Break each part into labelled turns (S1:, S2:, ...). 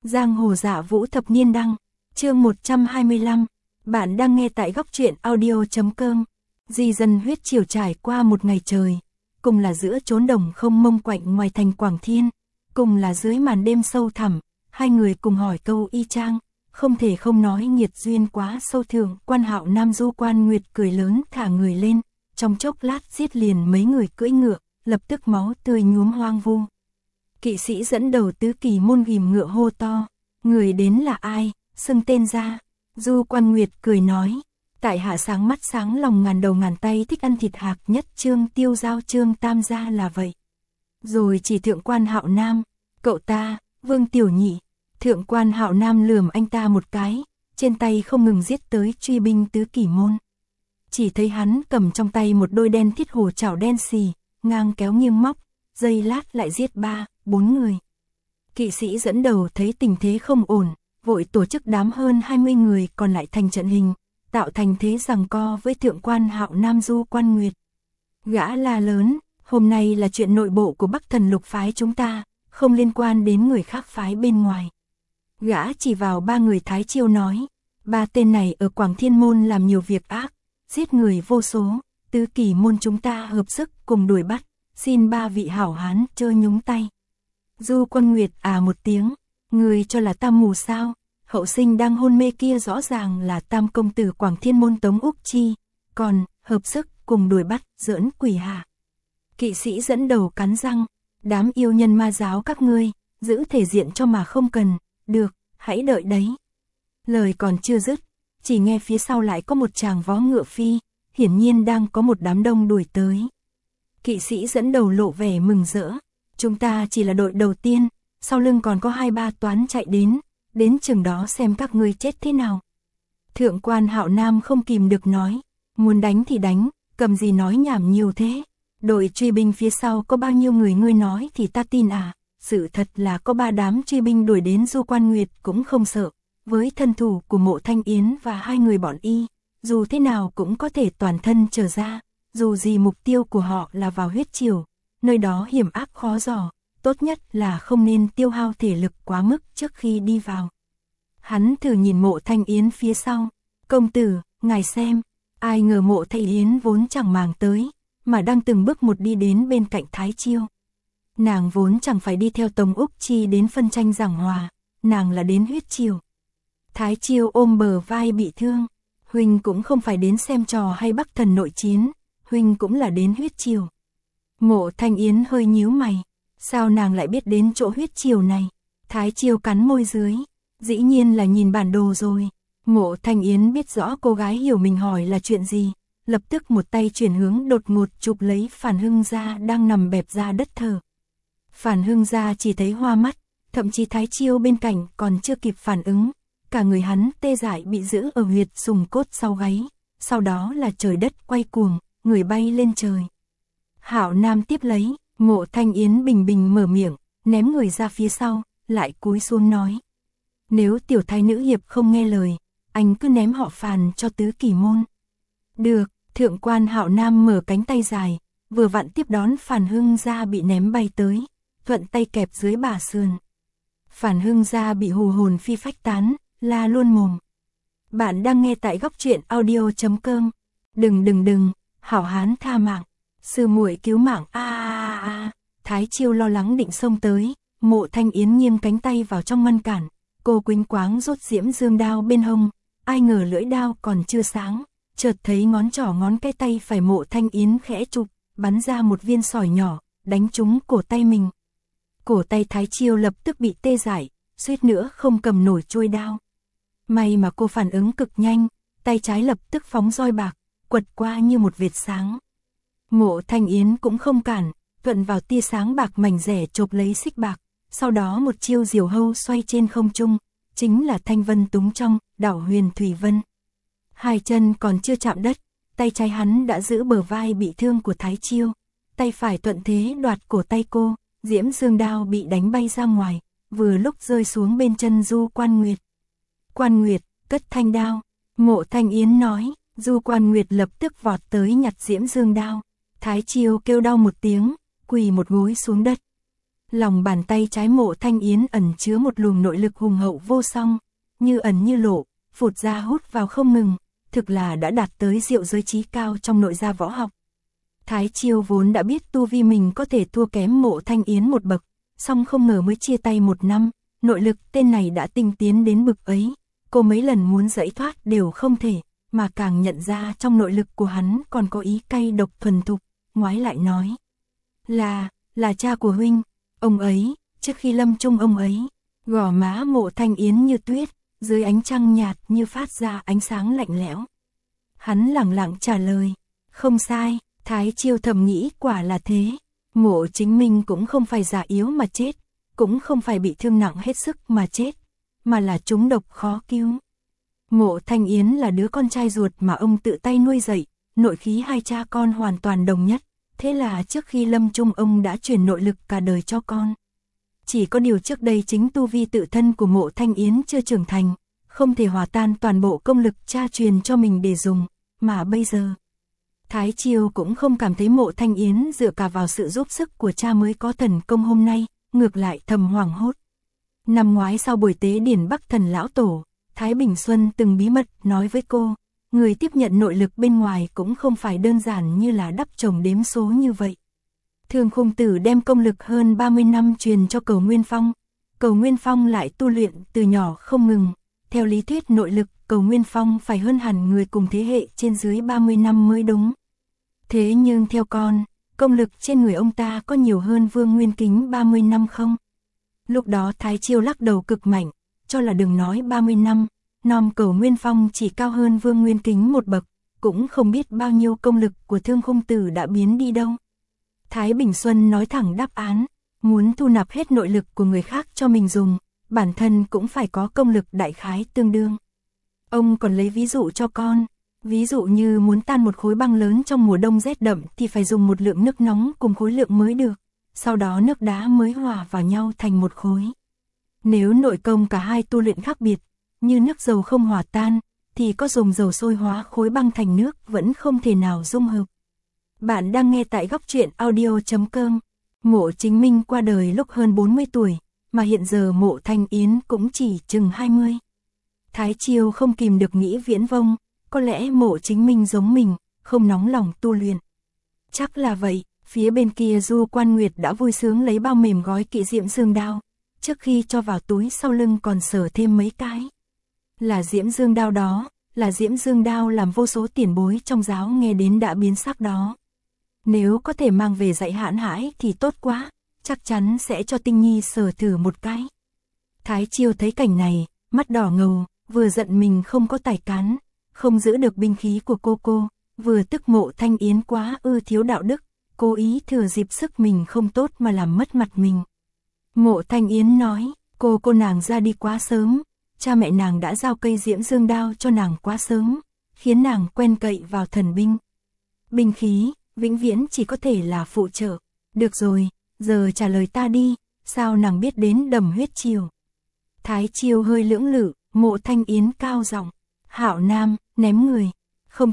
S1: Giang hồ dạ vũ thập niên đăng, chương 125, bạn đang nghe tại góc truyện audio.com. Di dân huyết chiều trải qua một ngày trời, cùng là giữa chốn đồng không mông quạnh ngoài thành Quảng Thiên, cùng là dưới màn đêm sâu thẳm, hai người cùng hỏi câu y chang, không thể không nói nghiệt duyên quá sâu thượng. Quan Hạo Nam Du Quan Nguyệt cười lớn thả người lên, trong chốc lát giết liền mấy người cưỡi ngựa, lập tức máu tươi nhuốm hoang vu. Kỵ sĩ dẫn đầu tứ kỳ môn ghim ngựa hô to, người đến là ai, xưng tên ra. Du Quan Nguyệt cười nói, tại hạ sáng mắt sáng lòng ngàn đầu ngàn tay thích ăn thịt hạc nhất Trương Tiêu Giao Trương Tam gia là vậy. Rồi chỉ thượng Quan Hạo Nam, cậu ta, Vương Tiểu Nhị. Thượng Quan Hạo Nam lườm anh ta một cái, trên tay không ngừng giết tới truy binh tứ kỳ môn. Chỉ thấy hắn cầm trong tay một đôi đen thiết hổ chảo đen xì, ngang kéo nghiêng móc, giây lát lại giết 3-4 người. Kỵ sĩ dẫn đầu thấy tình thế không ổn, vội tổ chức đám hơn 20 người còn lại thành trận hình, tạo thành thế giằng co với Thượng Quan Hạo Nam Du Quan Nguyệt. Gã la lớn, hôm nay là chuyện nội bộ của Bắc Thần Lục phái chúng ta, không liên quan đến người khác phái bên ngoài. Gã chỉ vào 3 người Thái Chiêu nói, 3 tên này ở Quảng Thiên Môn làm nhiều việc ác, giết người vô số, tứ kỳ môn chúng ta hợp sức cùng đuổi bắt, xin 3 vị hảo hán chớ nhúng tay. Du Quan Nguyệt một tiếng, người cho là ta mù sao, hậu sinh đang hôn mê kia rõ ràng là Tam công tử Quảng Thiên Môn Tống Úc Chi, còn hợp sức cùng đuổi bắt giỡn quỷ hả. Kỵ sĩ dẫn đầu cắn răng, đám yêu nhân ma giáo các ngươi, giữ thể diện cho mà không cần, được, hãy đợi đấy. Lời còn chưa dứt, chỉ nghe phía sau lại có một chàng vó ngựa phi, hiển nhiên đang có một đám đông đuổi tới. Kỵ sĩ dẫn đầu lộ vẻ mừng rỡ, chúng ta chỉ là đội đầu tiên, sau lưng còn có 2-3 toán chạy đến chừng đó xem các ngươi chết thế nào. Thượng Quan Hạo Nam không kìm được nói, muốn đánh thì đánh, cầm gì nói nhảm nhiều thế. Đội truy binh phía sau có bao nhiêu người ngươi nói thì ta tin à, sự thật là có 3 đám truy binh đuổi đến Du Quan Nguyệt cũng không sợ, với thân thủ của Mộ Thanh Yến và 2 người bọn y, dù thế nào cũng có thể toàn thân trở ra, dù gì mục tiêu của họ là vào huyết triều, nơi đó hiểm ác khó dò, tốt nhất là không nên tiêu hao thể lực quá mức trước khi đi vào. Hắn thử nhìn Mộ Thanh Yến phía sau, công tử, ngài xem, ai ngờ Mộ Thanh Yến vốn chẳng màng tới, mà đang từng bước một đi đến bên cạnh Thái Chiêu. Nàng vốn chẳng phải đi theo Tống Úc Chi đến phân tranh giảng hòa, nàng là đến huyết triều. Thái Chiêu ôm bờ vai bị thương, huynh cũng không phải đến xem trò hay Bắc Thần nội chiến, huynh cũng là đến huyết triều. Mộ Thanh Yến hơi nhíu mày, sao nàng lại biết đến chỗ huyết triều này? Thái Chiêu cắn môi dưới, dĩ nhiên là nhìn bản đồ rồi. Mộ Thanh Yến biết rõ cô gái hiểu mình hỏi là chuyện gì, lập tức một tay chuyển hướng đột ngột chụp lấy Phản Hưng Gia đang nằm bẹp ra đất thờ. Phản Hưng Gia chỉ thấy hoa mắt, thậm chí Thái Chiêu bên cạnh còn chưa kịp phản ứng, cả người hắn tê dại bị giữ ở huyệt sùng cốt sau gáy, sau đó là trời đất quay cuồng, người bay lên trời. Hạo Nam tiếp lấy, Mộ Thanh Yến bình bình mở miệng, ném người ra phía sau, lại cúi xuống nói. Nếu tiểu thái nữ hiệp không nghe lời, anh cứ ném họ Phàn cho tứ kỳ môn. Được, Thượng Quan Hạo Nam mở cánh tay dài, vừa vặn tiếp đón Phản Hưng Gia bị ném bay tới, thuận tay kẹp dưới bả sườn. Phản Hưng Gia bị hù hồn phi phách tán, la luôn mồm. Bạn đang nghe tại góc truyện audio.com. Đừng, hảo hán tha mạng, sư muội cứu mạng Thái Chiêu lo lắng định xông tới, Mộ Thanh Yến nghiêng cánh tay vào trong ngăn cản, cô quýnh quáng rút diễm dương đao bên hông, ai ngờ lưỡi đao còn chưa sáng, chợt thấy ngón trỏ ngón cái tay phải Mộ Thanh Yến khẽ chụp, bắn ra một viên sỏi nhỏ, đánh trúng cổ tay mình. Cổ tay Thái Chiêu lập tức bị tê dại, suýt nữa không cầm nổi chuôi đao. May mà cô phản ứng cực nhanh, tay trái lập tức phóng roi bạc, quật qua như một vệt sáng. Mộ Thanh Yến cũng không cản, thuận vào tia sáng bạc mảnh rẻ chộp lấy xích bạc, sau đó một chiêu diều hâu xoay trên không trung, chính là thanh vân túng trong, đảo huyền thủy vân. 2 chân còn chưa chạm đất, tay trái hắn đã giữ bờ vai bị thương của Thái Chiêu, tay phải thuận thế đoạt cổ tay cô, diễm dương đao bị đánh bay ra ngoài, vừa lúc rơi xuống bên chân Du Quan Nguyệt. Quan Nguyệt, cất thanh đao, Mộ Thanh Yến nói, Du Quan Nguyệt lập tức vọt tới nhặt diễm dương đao. Thái Chiêu kêu đau một tiếng, quỳ một gối xuống đất. Lòng bàn tay trái Mộ Thanh Yến ẩn chứa một luồng nội lực hùng hậu vô song, như ẩn như lộ, phụt ra hút vào không ngừng, thực là đã đạt tới diệu giới trí cao trong nội gia võ học. Thái Chiêu vốn đã biết tu vi mình có thể thua kém Mộ Thanh Yến một bậc, song không ngờ mới chia tay một năm, nội lực tên này đã tinh tiến đến bực ấy, cô mấy lần muốn giãy thoát đều không thể, mà càng nhận ra trong nội lực của hắn còn có ý cay độc thuần thục, ngoái lại nói. Là cha của huynh, ông ấy, trước khi lâm chung ông ấy, gò má Mộ Thanh Yến như tuyết, dưới ánh trăng nhạt như phát ra ánh sáng lạnh lẽo. Hắn lẳng lặng trả lời, không sai. Thái Chiêu thầm nghĩ quả là thế, Mộ Chính Minh cũng không phải già yếu mà chết, cũng không phải bị thương nặng hết sức mà chết, mà là trúng độc khó cứu. Mộ Thanh Yến là đứa con trai ruột mà ông tự tay nuôi dạy, nội khí hai cha con hoàn toàn đồng nhất, thế là trước khi lâm chung ông đã truyền nội lực cả đời cho con. Chỉ có điều trước đây chính tu vi tự thân của Mộ Thanh Yến chưa trưởng thành, không thể hòa tan toàn bộ công lực cha truyền cho mình để dùng, mà bây giờ Thái Chiêu cũng không cảm thấy Mộ Thanh Yến dựa cả vào sự giúp sức của cha mới có thần công hôm nay, ngược lại thầm hoảng hốt. Năm ngoái sau buổi tế điển Bắc Thần Lão Tổ, Thái Bình Xuân từng bí mật nói với cô, người tiếp nhận nội lực bên ngoài cũng không phải đơn giản như là đắp chồng đếm số như vậy. Thương Khung Tử đem công lực hơn 30 năm truyền cho Cầu Nguyên Phong, Cầu Nguyên Phong lại tu luyện từ nhỏ không ngừng, theo lý thuyết nội lực Cầu Nguyên Phong phải hơn hẳn người cùng thế hệ trên dưới 30 năm mới đúng. Thế nhưng theo con, công lực trên người ông ta có nhiều hơn Vương Nguyên Kính 30 năm không? Lúc đó Thái Chiêu lắc đầu cực mạnh, cho là đừng nói 30 năm, nom Cầu Nguyên Phong chỉ cao hơn Vương Nguyên Kính một bậc, cũng không biết bao nhiêu công lực của Thương Khung Tử đã biến đi đâu. Thái Bình Xuân nói thẳng đáp án, muốn thu nạp hết nội lực của người khác cho mình dùng, bản thân cũng phải có công lực đại khái tương đương. Ông còn lấy ví dụ cho con, ví dụ như muốn tan một khối băng lớn trong mùa đông rét đậm thì phải dùng một lượng nước nóng cùng khối lượng mới được, sau đó nước đá mới hòa vào nhau thành một khối. Nếu nội công cả hai tu luyện khác biệt, như nước dầu không hòa tan, thì có dùng dầu sôi hóa khối băng thành nước vẫn không thể nào dung hợp. Bạn đang nghe tại Góc Truyện Audio.com. Mộ Chính Minh qua đời lúc hơn 40 tuổi, mà hiện giờ Mộ Thanh Yến cũng chỉ chừng 20. Thái Chiêu không kìm được nghĩ viễn vông, có lẽ Mộ Chính Minh giống mình, không nóng lòng tu luyện. Chắc là vậy, phía bên kia Du Quan Nguyệt đã vui sướng lấy bao mềm gói kỵ diễm dương đao, trước khi cho vào túi sau lưng còn sờ thêm mấy cái. Là diễm dương đao đó, là diễm dương đao làm vô số tiền bối trong giáo nghe đến đã biến sắc đó. Nếu có thể mang về dạy Hãn Hải thì tốt quá, chắc chắn sẽ cho Tinh Nhi sờ thử một cái. Thái Chiêu thấy cảnh này, mắt đỏ ngầu, vừa giận mình không có tài cán, không giữ được binh khí của cô, vừa tức Mộ Thanh Yến quá thiếu đạo đức, cố ý thừa dịp sức mình không tốt mà làm mất mặt mình. Mộ Thanh Yến nói, cô nàng ra đi quá sớm, cha mẹ nàng đã giao cây diễm dương đao cho nàng quá sớm, khiến nàng quen cậy vào thần binh. Binh khí, vĩnh viễn chỉ có thể là phụ trợ. Được rồi, giờ trả lời ta đi, sao nàng biết đến Đầm Huyết Triều? Thái Chiêu hơi lưỡng lự, Mộ Thanh Yến cao giọng, Hạo Nam, ném người. Không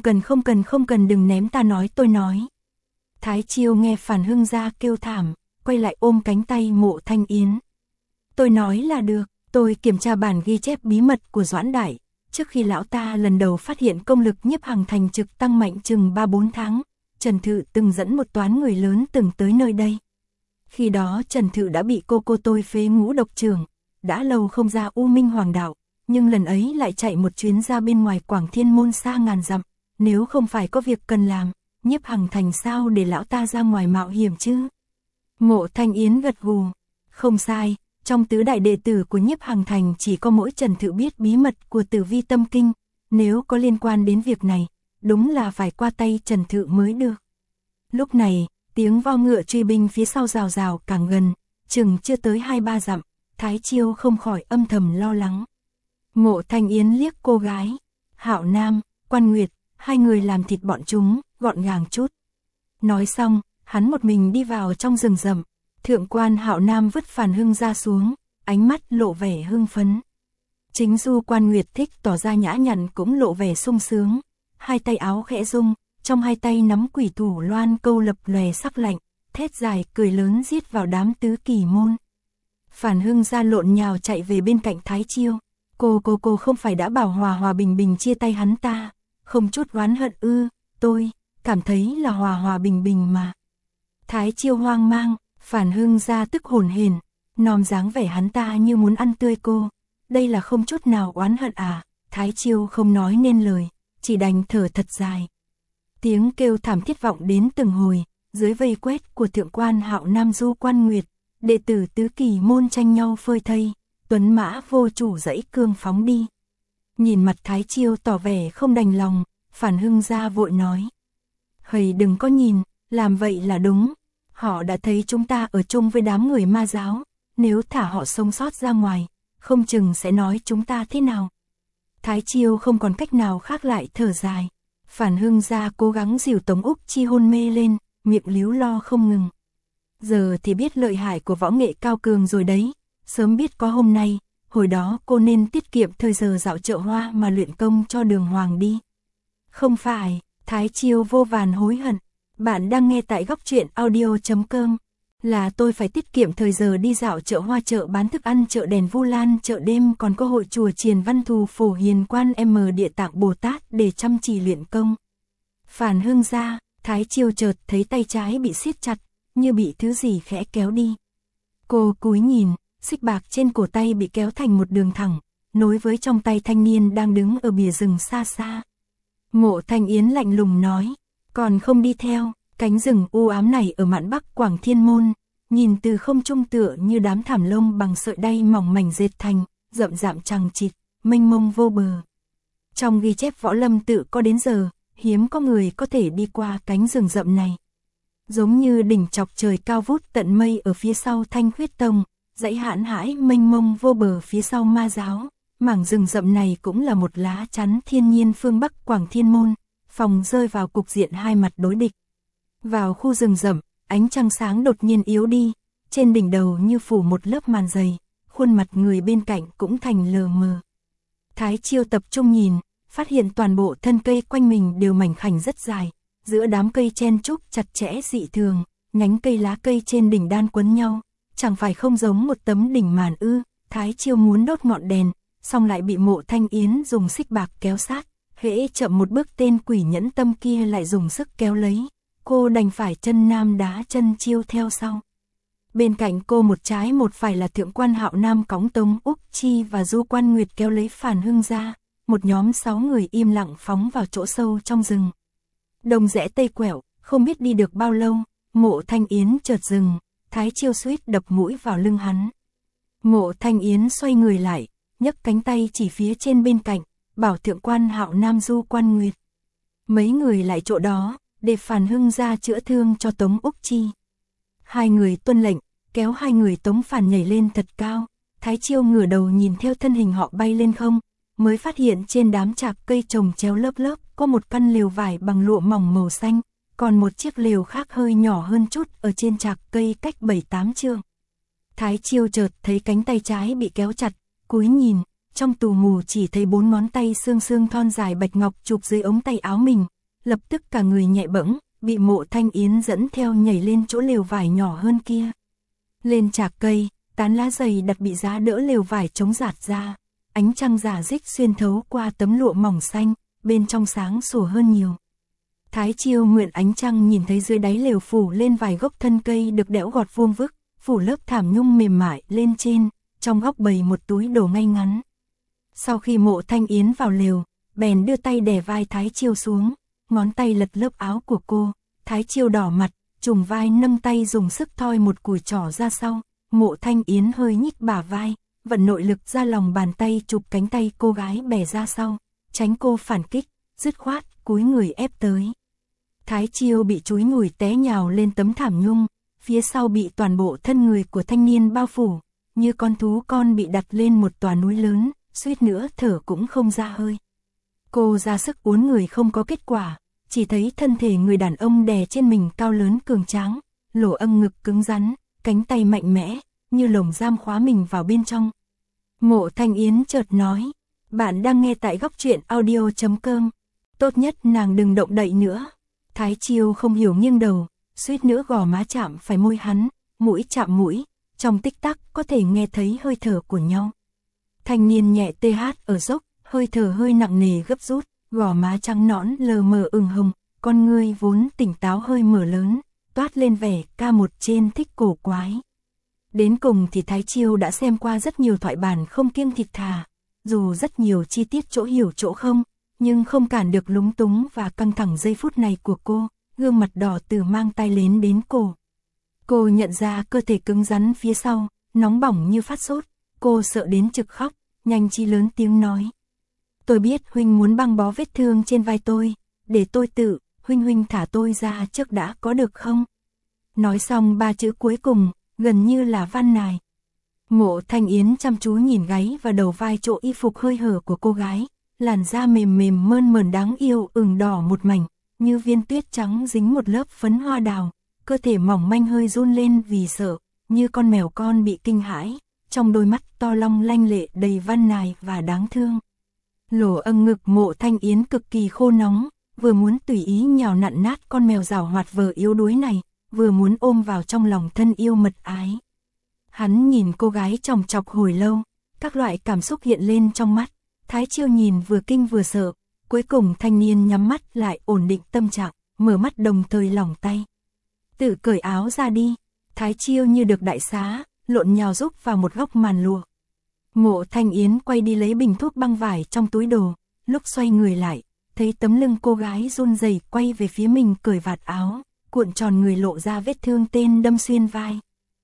S1: cần đừng ném, ta nói tôi nói. Thái Chiêu nghe Phản Hưng Gia kêu thảm, quay lại ôm cánh tay Mộ Thanh Yến. Tôi nói là được, tôi kiểm tra bản ghi chép bí mật của Doãn Đại, trước khi lão ta lần đầu phát hiện công lực Nhiếp Hằng Thành trực tăng mạnh chừng 3-4 tháng, Trần Thự từng dẫn một toán người lớn từng tới nơi đây. Khi đó Trần Thự đã bị cô tôi phế ngũ độc trưởng, đã lâu không ra U Minh Hoàng đạo, nhưng lần ấy lại chạy một chuyến ra bên ngoài Quảng Thiên Môn xa ngàn dặm, nếu không phải có việc cần làm, Nhiếp Hằng Thành sao để lão ta ra ngoài mạo hiểm chứ? Mộ Thanh Yến gật gù, không sai, trong tứ đại đệ tử của Nhiếp Hằng Thành chỉ có mỗi Trần Thự biết bí mật của Tử Vi Tâm Kinh, nếu có liên quan đến việc này, đúng là phải qua tay Trần Thự mới được. Lúc này, tiếng vo ngựa truy binh phía sau rào rào càng gần, chừng chưa tới 2-3 dặm, Thái Chiêu không khỏi âm thầm lo lắng. Mộ Thanh Yến liếc cô gái, Hạo Nam, Quan Nguyệt, hai người làm thịt bọn chúng, gọn gàng chút. Nói xong, hắn một mình đi vào trong rừng rậm, thượng quan Hạo Nam vứt Phàn Hưng ra xuống, ánh mắt lộ vẻ hưng phấn. Chính Du Quan Nguyệt thích tỏ ra nhã nhặn cũng lộ vẻ sung sướng, hai tay áo khẽ rung, trong hai tay nắm quỷ thủ loan câu lập lòe sắc lạnh, thét dài cười lớn giết vào đám tứ kỳ môn. Phản Hưng Gia lộn nhào chạy về bên cạnh Thái Chiêu. Cô không phải đã bảo Hòa Hòa Bình Bình chia tay hắn ta, không chút oán hận ư? Tôi cảm thấy là Hòa Hòa Bình Bình mà. Thái Chiêu hoang mang, Phản Hưng Gia tức hồn hển, nòm dáng vẻ hắn ta như muốn ăn tươi cô. Đây là không chút nào oán hận à? Thái Chiêu không nói nên lời, chỉ đành thở thật dài. Tiếng kêu thảm thiết vọng đến từng hồi, dưới vây quét của thượng quan Hạo Nam Du Quan Nguyệt, đệ tử tứ kỳ môn tranh nhau phơi thây, tuấn mã vô chủ dãy cương phóng đi. Nhìn mặt Thái Chiêu tỏ vẻ không đành lòng, Phản Hưng Gia vội nói. Hầy đừng có nhìn, làm vậy là đúng. Họ đã thấy chúng ta ở chung với đám người ma giáo, nếu thả họ sống sót ra ngoài, không chừng sẽ nói chúng ta thế nào. Thái Chiêu không còn cách nào khác lại thở dài. Phản Hưng Gia cố gắng dìu Tống Úc Chi hôn mê lên, miệng líu lo không ngừng. Giờ thì biết lợi hại của võ nghệ cao cường rồi đấy, sớm biết có hôm nay, hồi đó cô nên tiết kiệm thời giờ dạo chợ hoa mà luyện công cho Đường Hoàng đi. Không phải, Thái Chiêu vô vàn hối hận. Bạn đang nghe tại góc truyện audio.com. Là tôi phải tiết kiệm thời giờ đi dạo chợ hoa, chợ bán thức ăn, chợ đèn Vu Lan, chợ đêm, còn có hội chùa Triền Văn Thù Phổ Hiền Quan Địa Tạng Bồ Tát để chăm chỉ luyện công. Phản Hưng Gia, Thái Chiêu chợt thấy tay trái bị siết chặt, như bị thứ gì khẽ kéo đi. Cô cúi nhìn, xích bạc trên cổ tay bị kéo thành một đường thẳng, nối với trong tay thanh niên đang đứng ở bìa rừng xa xa. Mộ Thanh Yến lạnh lùng nói, còn không đi theo. Cánh rừng u ám này ở mạn Bắc Quảng Thiên Môn, nhìn từ không trung tựa như đám thảm lông bằng sợi đay mỏng mảnh dệt thành, rậm rạp chằng chịt, mênh mông vô bờ. Trong ghi chép võ lâm tự có đến giờ, hiếm có người có thể đi qua cánh rừng rậm này. Giống như đỉnh chọc trời cao vút tận mây ở phía sau Thanh Khuyết Tông, dãy hãn hãi mênh mông vô bờ phía sau ma giáo, mảng rừng rậm này cũng là một lá chắn thiên nhiên phương Bắc Quảng Thiên Môn, phòng rơi vào cục diện hai mặt đối địch. Vào khu rừng rậm, ánh trăng sáng đột nhiên yếu đi, trên đỉnh đầu như phủ một lớp màn dày, khuôn mặt người bên cạnh cũng thành lờ mờ. Thái Chiêu tập trung nhìn, phát hiện toàn bộ thân cây quanh mình đều mảnh khảnh rất dài, giữa đám cây chen chúc chặt chẽ dị thường, nhánh cây lá cây trên đỉnh đan quấn nhau, chẳng phải không giống một tấm đỉnh màn ư? Thái Chiêu muốn đốt ngọn đèn, xong lại bị Mộ Thanh Yến dùng xích bạc kéo sát, hễ chậm một bước tên quỷ nhẫn tâm kia lại dùng sức kéo lấy. Cô đành phải chân nam đá chân Chiêu theo sau. Bên cạnh cô một trái một phải là thượng quan Hạo Nam cõng Tống Úc Chi và Du Quan Nguyệt kéo lấy Phản Hưng Gia, một nhóm 6 người im lặng phóng vào chỗ sâu trong rừng. Đông rẽ tây quẹo, không biết đi được bao lâu, Mộ Thanh Yến chợt dừng, Thái Chiêu suýt đập mũi vào lưng hắn. Mộ Thanh Yến xoay người lại, nhấc cánh tay chỉ phía trên bên cạnh, bảo thượng quan Hạo Nam Du Quan Nguyệt. Mấy người lại chỗ đó, để Phản Hưng Gia chữa thương cho Tống Úc Chi. Hai người tuân lệnh, kéo hai người Tống Phản nhảy lên thật cao. Thái Chiêu ngửa đầu nhìn theo thân hình họ bay lên không, mới phát hiện trên đám chạc cây trồng chéo lớp lớp có một căn lều vải bằng lụa mỏng màu xanh, còn một chiếc lều khác hơi nhỏ hơn chút ở trên chạc cây cách 7-8 trượng. Thái Chiêu chợt thấy cánh tay trái bị kéo chặt, cúi nhìn, trong tù mù chỉ thấy 4 ngón tay xương xương thon dài bạch ngọc chụp dưới ống tay áo mình. Lập tức cả người nhẹ bẫng, bị Mộ Thanh Yến dẫn theo nhảy lên chỗ lều vải nhỏ hơn kia. Lên chạc cây, tán lá dày đặt bị giá đỡ lều vải chống rạt ra, ánh trăng rả rích xuyên thấu qua tấm lụa mỏng xanh, bên trong sáng sủa hơn nhiều. Thái Chiêu mượn ánh trăng nhìn thấy dưới đáy lều phủ lên vài gốc thân cây được đẽo gọt vuông vức, phủ lớp thảm nhung mềm mại lên trên, trong góc bày một túi đồ ngay ngắn. Sau khi Mộ Thanh Yến vào lều, bèn đưa tay đè vai Thái Chiêu xuống. Ngón tay lật lớp áo của cô, Thái Chiêu đỏ mặt, trùng vai nâng tay dùng sức thoi một cùi trỏ ra sau. Mộ Thanh Yến hơi nhích bả vai, vận nội lực ra lòng bàn tay chụp cánh tay cô gái bẻ ra sau, tránh cô phản kích, dứt khoát, cúi người ép tới. Thái Chiêu bị chúi nhùi té nhào lên tấm thảm nhung, phía sau bị toàn bộ thân người của thanh niên bao phủ, như con thú con bị đặt lên một tòa núi lớn, suýt nữa thở cũng không ra hơi. Cô ra sức uốn người không có kết quả, chỉ thấy thân thể người đàn ông đè trên mình cao lớn cường tráng, lỗ âng ngực cứng rắn, cánh tay mạnh mẽ, như lồng giam khóa mình vào bên trong. Mộ Thanh Yến chợt nói, bạn đang nghe tại góc truyện audio.com, tốt nhất nàng đừng động đậy nữa. Thái Chiêu không hiểu nghiêng đầu, suýt nữa gò má chạm phải môi hắn, mũi chạm mũi, trong tích tắc có thể nghe thấy hơi thở của nhau. Thanh niên nhẹ TH ở dốc, hơi thở hơi nặng nề gấp rút, gò má trắng nõn lờ mờ ửng hồng, con ngươi vốn tỉnh táo hơi mở lớn, toát lên vẻ K1 trên thích cổ quái. Đến cùng thì Thái Chiêu đã xem qua rất nhiều thoại bản không kiêng thịt thà, dù rất nhiều chi tiết chỗ hiểu chỗ không, nhưng không cản được lúng túng và căng thẳng giây phút này của cô, gương mặt đỏ từ mang tay lên đến cổ. Cô nhận ra cơ thể cứng rắn phía sau, nóng bỏng như phát sốt, cô sợ đến trực khóc, nhanh trí lớn tiếng nói. Tôi biết huynh muốn băng bó vết thương trên vai tôi, để tôi tự, huynh thả tôi ra trước đã có được không? Nói xong 3 chữ cuối cùng, gần như là van nài. Mộ Thanh Yến chăm chú nhìn gáy và đầu vai chỗ y phục hơi hở của cô gái, làn da mềm mềm mơn mởn đáng yêu ửng đỏ một mảnh, như viên tuyết trắng dính một lớp phấn hoa đào, cơ thể mỏng manh hơi run lên vì sợ, như con mèo con bị kinh hãi, trong đôi mắt to long lanh lệ đầy van nài và đáng thương. Lỗ âng ngực Mộ Thanh Yến cực kỳ khô nóng, vừa muốn tùy ý nhào nặn nát con mèo giảo hoạt vờ yếu đuối này, vừa muốn ôm vào trong lòng thân yêu mật ái. Hắn nhìn cô gái chòng chọc hồi lâu, các loại cảm xúc hiện lên trong mắt, Thái Chiêu nhìn vừa kinh vừa sợ, cuối cùng thanh niên nhắm mắt lại ổn định tâm trạng, mở mắt đồng thời lỏng tay. Tự cởi áo ra đi, Thái Chiêu như được đại xá, lộn nhào rúc vào một góc màn lụa. Mộ Thanh Yến quay đi lấy bình thuốc băng vải trong túi đồ, lúc xoay người lại, thấy tấm lưng cô gái run rẩy quay về phía mình cởi vạt áo, cuộn tròn người lộ ra vết thương tên đâm xuyên vai.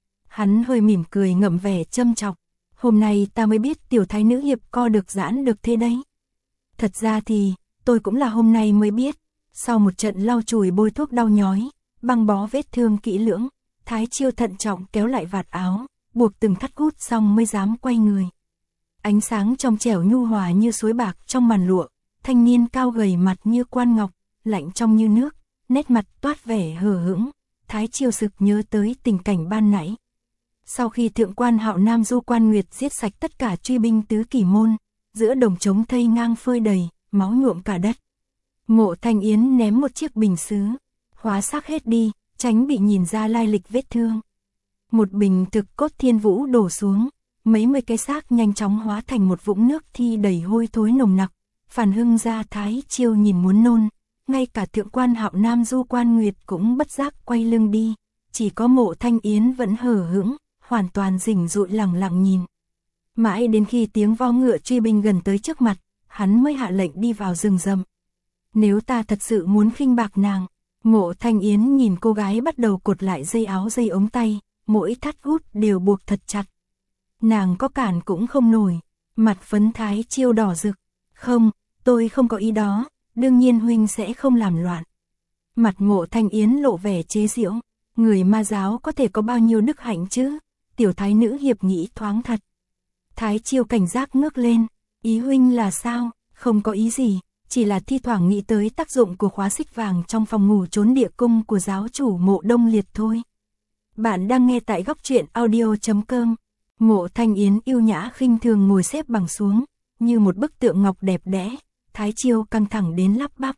S1: Hắn hơi mỉm cười ngậm vẻ châm chọc, hôm nay ta mới biết tiểu thái nữ hiệp co được giãn được thế đấy. Thật ra thì, tôi cũng là hôm nay mới biết, sau một trận lau chùi bôi thuốc đau nhói, băng bó vết thương kỹ lưỡng, Thái Chiêu thận trọng kéo lại vạt áo, buộc từng thắt gút xong mới dám quay người. Ánh sáng trong trẻo nhu hòa như suối bạc trong màn lụa, thanh niên cao gầy mặt như quan ngọc, lạnh trong như nước, nét mặt toát vẻ hờ hững, Thái Chiêu sực nhớ tới tình cảnh ban nãy. Sau khi thượng quan Hạo Nam Du Quan Nguyệt giết sạch tất cả truy binh tứ kỷ môn, giữa đồng trống thây ngang phơi đầy, máu nhuộm cả đất. Mộ Thanh Yến ném một chiếc bình sứ, hóa xác hết đi, tránh bị nhìn ra lai lịch vết thương. Một bình thực cốt thiên vũ đổ xuống, mấy mươi cái xác nhanh chóng hóa thành một vũng nước thi đầy hôi thối nồng nặc, phản hưng ra Thái Chiêu nhìn muốn nôn, ngay cả thượng quan Hạo Nam Du Quan Nguyệt cũng bất giác quay lưng đi, chỉ có Mộ Thanh Yến vẫn hờ hững, hoàn toàn rình rụi lặng lặng nhìn. Mãi đến khi tiếng vo ngựa truy binh gần tới trước mặt, hắn mới hạ lệnh đi vào rừng rậm. Nếu ta thật sự muốn khinh bạc nàng, Mộ Thanh Yến nhìn cô gái bắt đầu cột lại dây áo dây ống tay, mỗi thắt gút đều buộc thật chặt. Nàng có cản cũng không nổi, mặt phấn Thái Chiêu đỏ rực. Không, tôi không có ý đó, đương nhiên huynh sẽ không làm loạn. Mặt Mộ Thanh Yến lộ vẻ chế giễu, người ma giáo có thể có bao nhiêu đức hạnh chứ, tiểu thái nữ hiệp nghĩ thoáng thật. Thái Chiêu cảnh giác ngước lên, ý huynh là sao, không có ý gì, chỉ là thi thoảng nghĩ tới tác dụng của khóa xích vàng trong phòng ngủ trốn địa cung của giáo chủ Mộ Đông Liệt thôi. Bạn đang nghe tại góc truyện audio.com. Mộ Thanh Yến yêu nhã khinh thường ngồi xếp bằng xuống, như một bức tượng ngọc đẹp đẽ, Thái Chiêu căng thẳng đến lắp bắp.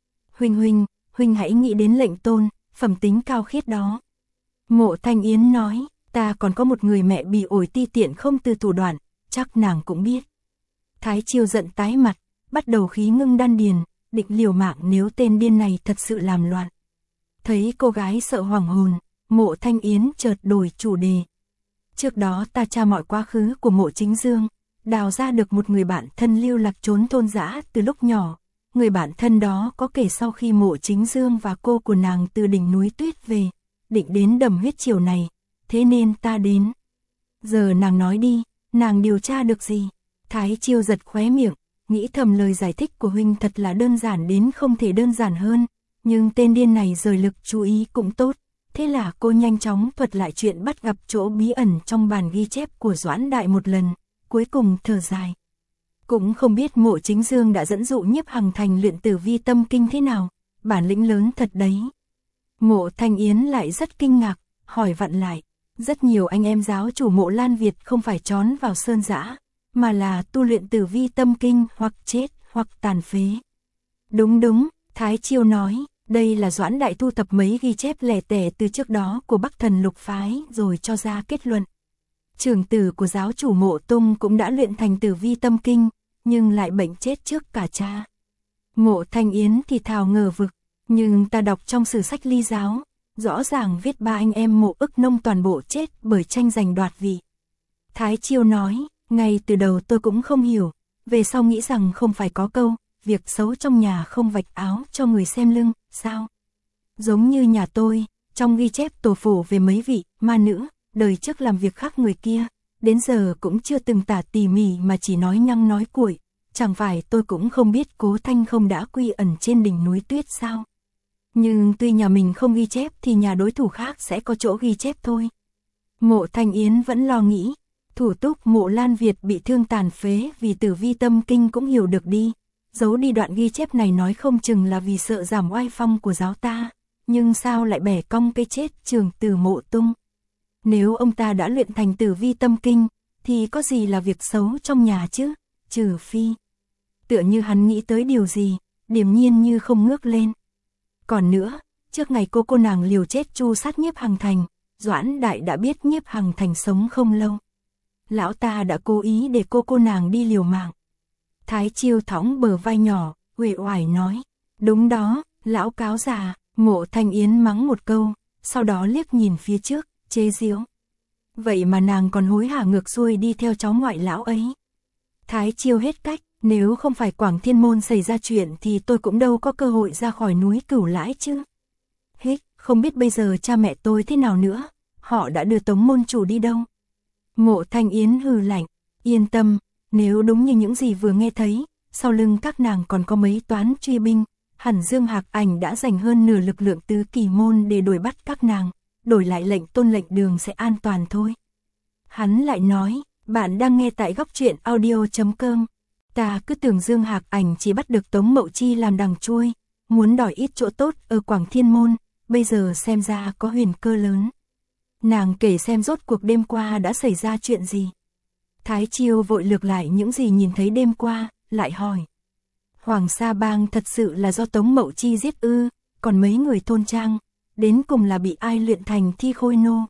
S1: Huynh hãy nghĩ đến lệnh tôn, phẩm tính cao khiết đó. Mộ Thanh Yến nói, ta còn có một người mẹ bị ổi ti tiện không từ thủ đoạn, chắc nàng cũng biết. Thái Chiêu giận tái mặt, bắt đầu khí ngưng đan điền, định liều mạng nếu tên điên này thật sự làm loạn. Thấy cô gái sợ hoảng hồn, Mộ Thanh Yến chợt đổi chủ đề. Trước đó ta tra mọi quá khứ của Mộ Chính Dương, đào ra được một người bạn thân lưu lạc trốn thôn dã từ lúc nhỏ. Người bạn thân đó có kể sau khi Mộ Chính Dương và cô của nàng từ đỉnh núi tuyết về, định đến đầm huyết chiều này, thế nên ta đến. Giờ nàng nói đi, nàng điều tra được gì? Thái Chiêu giật khóe miệng, nghĩ thầm lời giải thích của huynh thật là đơn giản đến không thể đơn giản hơn, nhưng tên điên này rời lực chú ý cũng tốt. Thế là cô nhanh chóng thuật lại chuyện bắt gặp chỗ bí ẩn trong bản ghi chép của Doãn Đại một lần, cuối cùng thở dài. Cũng không biết Mộ Chính Dương đã dẫn dụ Nhiếp Hằng Thành luyện Tử Vi Tâm Kinh thế nào, bản lĩnh lớn thật đấy. Mộ Thanh Yến lại rất kinh ngạc, hỏi vặn lại, rất nhiều anh em giáo chủ Mộ Lan Việt không phải trốn vào sơn dã, mà là tu luyện Tử Vi Tâm Kinh hoặc chết hoặc tàn phế. Đúng, Thái Chiêu nói, Đây là Doãn Đại thu thập mấy ghi chép lẻ tẻ từ trước đó của Bắc Thần Lục Phái rồi cho ra kết luận. Trưởng tử của giáo chủ Mộ Tung cũng đã luyện thành Tử Vi Tâm Kinh, nhưng lại bệnh chết trước cả cha. Mộ Thanh Yến thì thào ngờ vực, nhưng ta đọc trong sử sách Ly giáo, rõ ràng viết ba anh em Mộ Ức Nông toàn bộ chết bởi tranh giành đoạt vị. Thái Chiêu nói, ngay từ đầu tôi cũng không hiểu, về sau nghĩ rằng không phải có câu, việc xấu trong nhà không vạch áo cho người xem lưng, sao? Giống như nhà tôi, trong ghi chép tổ phổ về mấy vị ma nữ, đời trước làm việc khác người kia, đến giờ cũng chưa từng tả tỉ mỉ mà chỉ nói nhăng nói cuội, chẳng phải tôi cũng không biết Cố Thanh không đã quy ẩn trên đỉnh núi tuyết sao? Nhưng tuy nhà mình không ghi chép thì nhà đối thủ khác sẽ có chỗ ghi chép thôi. Mộ Thanh Yến vẫn lo nghĩ, thủ túc Mộ Lan Việt bị thương tàn phế vì Tử Vi Tâm Kinh cũng hiểu được đi, giấu đi đoạn ghi chép này nói không chừng là vì sợ giảm oai phong của giáo ta, nhưng sao lại bẻ cong cái chết trường tử Mộ Tung. Nếu ông ta đã luyện thành Tử Vi Tâm Kinh, thì có gì là việc xấu trong nhà chứ, trừ phi. Tựa như hắn nghĩ tới điều gì, điềm nhiên như không ngước lên. Còn nữa, trước ngày cô nàng liều chết tru sát Nhiếp Hằng Thành, Doãn Đại đã biết Nhiếp Hằng Thành sống không lâu. Lão ta đã cố ý để cô nàng đi liều mạng. Thái Chiêu thõng bờ vai nhỏ, uể oải nói, đúng đó, lão cáo già. Mộ Thanh Yến mắng một câu, sau đó liếc nhìn phía trước, chế giễu. Vậy mà nàng còn hối hả ngược xuôi đi theo cháu ngoại lão ấy. Thái Chiêu hết cách, nếu không phải Quảng Thiên Môn xảy ra chuyện thì tôi cũng đâu có cơ hội ra khỏi núi Cửu Lãi chứ. Hích, không biết bây giờ cha mẹ tôi thế nào nữa, họ đã đưa Tống môn chủ đi đâu. Mộ Thanh Yến hừ lạnh, yên tâm, nếu đúng như những gì vừa nghe thấy, sau lưng các nàng còn có mấy toán truy binh, hẳn Dương Hạc Ảnh đã dành hơn nửa lực lượng tứ kỳ môn để đuổi bắt các nàng, đổi lại lệnh Tôn Lệnh Đường sẽ an toàn thôi. Hắn lại nói, bạn đang nghe tại góc truyện audio.com. Ta cứ tưởng Dương Hạc Ảnh chỉ bắt được Tống Mậu Chi làm đằng chui, muốn đòi ít chỗ tốt ở Quảng Thiên Môn, bây giờ xem ra có huyền cơ lớn. Nàng kể xem rốt cuộc đêm qua đã xảy ra chuyện gì. Thái Chiêu vội lược lại những gì nhìn thấy đêm qua, lại hỏi. Hoàng Sa Bang thật sự là do Tống Mậu Chi giết ư, còn mấy người thôn trang, đến cùng là bị ai luyện thành thi khôi nô?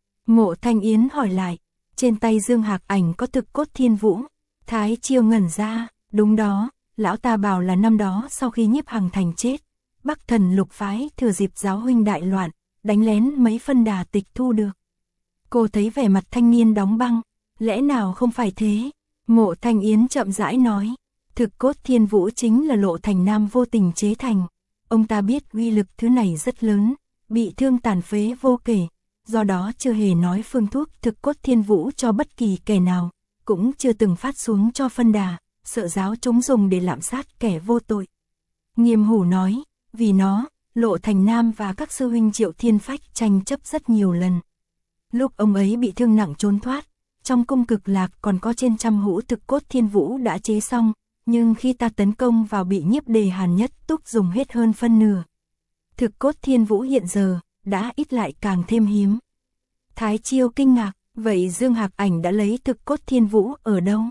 S1: Mộ Thanh Yến hỏi lại, trên tay Dương Hạc Ảnh có thực cốt thiên vũ. Thái Chiêu ngẩn ra, đúng đó, lão ta bảo là năm đó sau khi Nhiếp Hằng Thành chết, Bắc Thần Lục Phái thừa dịp giáo huynh đại loạn, đánh lén mấy phân đà tịch thu được. Cô thấy vẻ mặt thanh niên đóng băng, lẽ nào không phải thế? Mộ Thanh Yến chậm rãi nói, thực cốt thiên vũ chính là Lộ Thành Nam vô tình chế thành. Ông ta biết uy lực thứ này rất lớn, bị thương tàn phế vô kể, do đó chưa hề nói phương thuốc thực cốt thiên vũ cho bất kỳ kẻ nào, cũng chưa từng phát xuống cho phân đà, sợ giáo chúng dùng để lạm sát kẻ vô tội. Nghiêm Hủ nói, vì nó, Lộ Thành Nam và các sư huynh Triệu Thiên Phách tranh chấp rất nhiều lần. Lúc ông ấy bị thương nặng trốn thoát, trong cung Cực Lạc còn có trên 100 hũ thực cốt thiên vũ đã chế xong, nhưng khi ta tấn công vào bị Nhiếp Đề Hàn Nhất Túc dùng hết hơn phân nửa. Thực cốt thiên vũ hiện giờ, đã ít lại càng thêm hiếm. Thái Chiêu kinh ngạc, vậy Dương Hạc Ảnh đã lấy thực cốt thiên vũ ở đâu?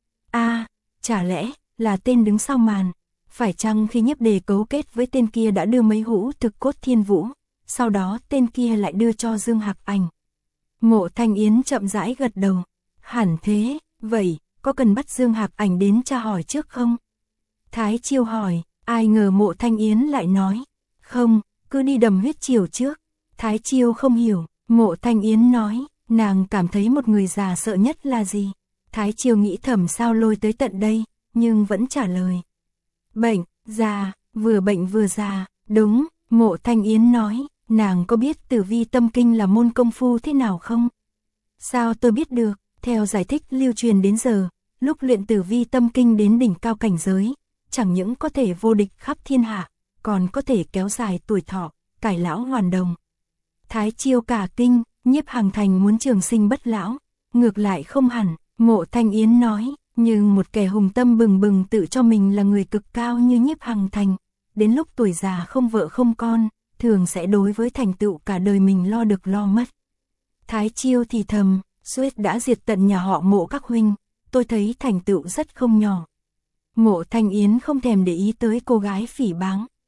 S1: Chả lẽ là tên đứng sau màn? Phải chăng khi Nhiếp Đề cấu kết với tên kia đã đưa mấy hũ thực cốt thiên vũ, sau đó tên kia lại đưa cho Dương Hạc Ảnh? Mộ Thanh Yến chậm rãi gật đầu, hẳn thế, vậy có cần bắt Dương Hạc Ảnh đến tra hỏi trước không? Thái Chiêu hỏi, ai ngờ Mộ Thanh Yến lại nói, không, cứ đi đầm huyết triều trước. Thái Chiêu không hiểu, Mộ Thanh Yến nói, nàng cảm thấy một người già sợ nhất là gì? Thái Chiêu nghĩ thầm sao lôi tới tận đây, nhưng vẫn trả lời. Bệnh, già, vừa bệnh vừa già, đúng, Mộ Thanh Yến nói, nàng có biết Tử Vi Tâm Kinh là môn công phu thế nào không? Sao tôi biết được, theo giải thích lưu truyền đến giờ, lúc luyện Tử Vi Tâm Kinh đến đỉnh cao cảnh giới, chẳng những có thể vô địch khắp thiên hạ, còn có thể kéo dài tuổi thọ, cải lão hoàn đồng. Thái Chiêu cả kinh, Nhiếp Hằng Thành muốn trường sinh bất lão, ngược lại không hẳn, Mộ Thanh Yến nói, nhưng một kẻ hùng tâm bừng bừng tự cho mình là người cực cao như Nhiếp Hằng Thành, đến lúc tuổi già không vợ không con, thường sẽ đối với thành tựu cả đời mình lo được lo mất. Thái Chiêu thì thầm, suýt đã diệt tận nhà họ Mộ các huynh, tôi thấy thành tựu rất không nhỏ. Mộ Thanh Yến không thèm để ý tới cô gái phỉ báng.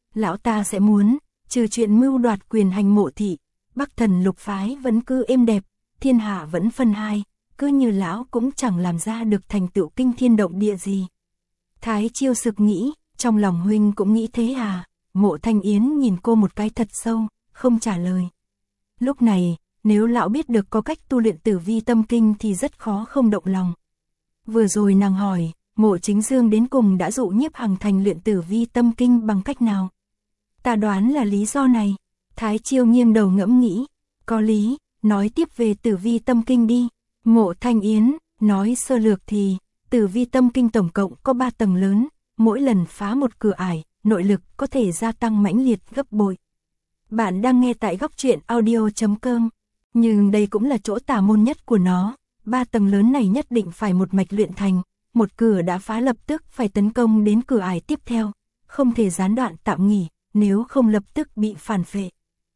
S1: Lão ta sẽ muốn, trừ chuyện mưu đoạt quyền hành Mộ thị, Bắc Thần Lục phái vẫn cứ êm đẹp, thiên hạ vẫn phân hai, cứ như lão cũng chẳng làm ra được thành tựu kinh thiên động địa gì. Thái Chiêu sực nghĩ, trong lòng huynh cũng nghĩ thế à? Mộ Thanh Yến nhìn cô một cái thật sâu, không trả lời. Lúc này, nếu lão biết được có cách tu luyện Tử Vi Tâm Kinh thì rất khó không động lòng. Vừa rồi nàng hỏi, Mộ Chính Dương đến cùng đã dụ Nhiếp Hằng Thành luyện Tử Vi Tâm Kinh bằng cách nào? Ta đoán là lý do này. Thái Chiêu nghiêng đầu ngẫm nghĩ, có lý, nói tiếp về Tử Vi Tâm Kinh đi. Mộ Thanh Yến, nói sơ lược thì, Tử Vi Tâm Kinh tổng cộng có 3 tầng lớn, mỗi lần phá một cửa ải, nội lực có thể gia tăng mãnh liệt gấp bội. Bạn đang nghe tại góc truyện audio.com, nhưng đây cũng là chỗ tà môn nhất của nó, 3 tầng lớn này nhất định phải một mạch luyện thành, một cửa đã phá lập tức phải tấn công đến cửa ải tiếp theo, không thể gián đoạn tạm nghỉ, nếu không lập tức bị phản phệ.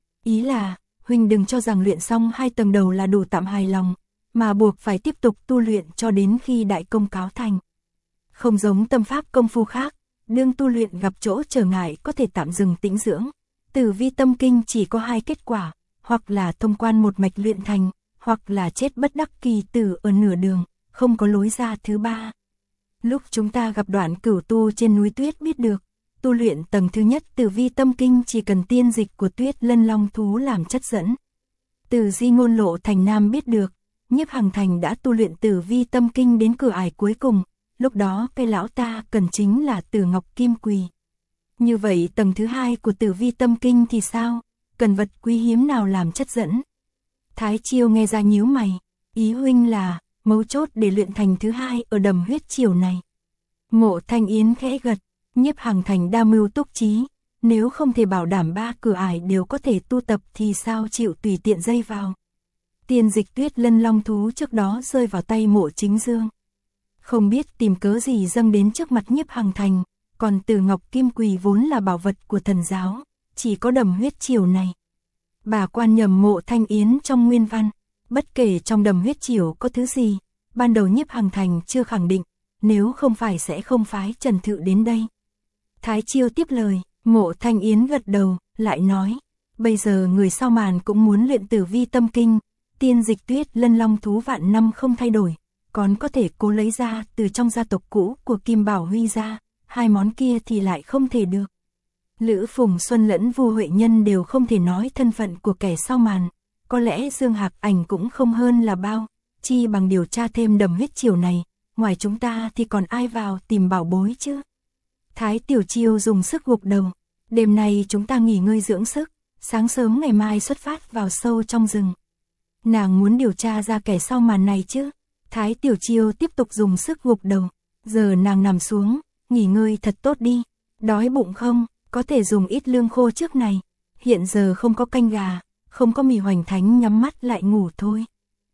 S1: Ý là, huynh đừng cho rằng luyện xong 2 tầng đầu là đủ tạm hài lòng, mà buộc phải tiếp tục tu luyện cho đến khi đại công cáo thành. Không giống tâm pháp công phu khác, đương tu luyện gặp chỗ trở ngại có thể tạm dừng tĩnh dưỡng. Tử Vi Tâm Kinh chỉ có 2 kết quả, hoặc là thông quan một mạch luyện thành, hoặc là chết bất đắc kỳ tử ở nửa đường, không có lối ra thứ 3. Lúc chúng ta gặp Đoạn Cửu tu trên núi tuyết biết được, tu luyện tầng thứ nhất Tử Vi Tâm Kinh chỉ cần tiên dịch của Tuyết Lân Long thú làm chất dẫn. Từ Di Ngôn Lộ Thành Nam biết được, Nhiếp Hằng Thành đã tu luyện Tử Vi Tâm Kinh đến cửa ải cuối cùng, lúc đó cái lão ta cần chính là Tử Ngọc Kim Quỳ. Như vậy tầng thứ 2 của Tử Vi Tâm Kinh thì sao? Cần vật quý hiếm nào làm chất dẫn? Thái Chiêu nghe ra nhíu mày, ý huynh là mấu chốt để luyện thành thứ 2 ở Đầm Huyết Triều này. Mộ Thanh Yến khẽ gật, Nhiếp Hằng Thành đa mưu túc trí, nếu không thể bảo đảm 3 cửa ải đều có thể tu tập thì sao chịu tùy tiện dây vào. Tiên dịch Tuyết Lân Long thú trước đó rơi vào tay Mộ Chính Dương. Không biết tìm cớ gì dâng đến trước mặt Nhiếp Hằng Thành, còn Tử Ngọc Kim Quỳ vốn là bảo vật của thần giáo, chỉ có Đầm Huyết Triều này. Bà quan nhầm Mộ Thanh Yến trong nguyên văn, bất kể trong Đầm Huyết Triều có thứ gì, ban đầu Nhiếp Hằng Thành chưa khẳng định, nếu không phải sẽ không phái Trần Thự đến đây. Thái Chiêu tiếp lời, Mộ Thanh Yến gật đầu, lại nói, bây giờ người sau màn cũng muốn luyện Tử Vi Tâm Kinh, tiên dịch Tuyết Lân Long thú vạn năm không thay đổi, còn có thể cố lấy ra từ trong gia tộc cũ của Kim Bảo Huy ra, 2 món kia thì lại không thể được. Lữ Phùng Xuân lẫn Vu Huệ Nhân đều không thể nói thân phận của kẻ sau màn, có lẽ Dương Hạc Ảnh cũng không hơn là bao, chi bằng điều tra thêm Đầm Huyết Triều này, ngoài chúng ta thì còn ai vào tìm bảo bối chứ? Thái Tiểu Chiêu dùng sức gục đầu, đêm nay chúng ta nghỉ ngơi dưỡng sức, sáng sớm ngày mai xuất phát vào sâu trong rừng. Nàng muốn điều tra ra kẻ sau màn này chứ? Thái Tiểu Chiêu tiếp tục dùng sức gục đầu, giờ nàng nằm xuống, nghỉ ngơi thật tốt đi, đói bụng không, có thể dùng ít lương khô trước này, hiện giờ không có canh gà, không có mì hoành thánh nhắm mắt lại ngủ thôi.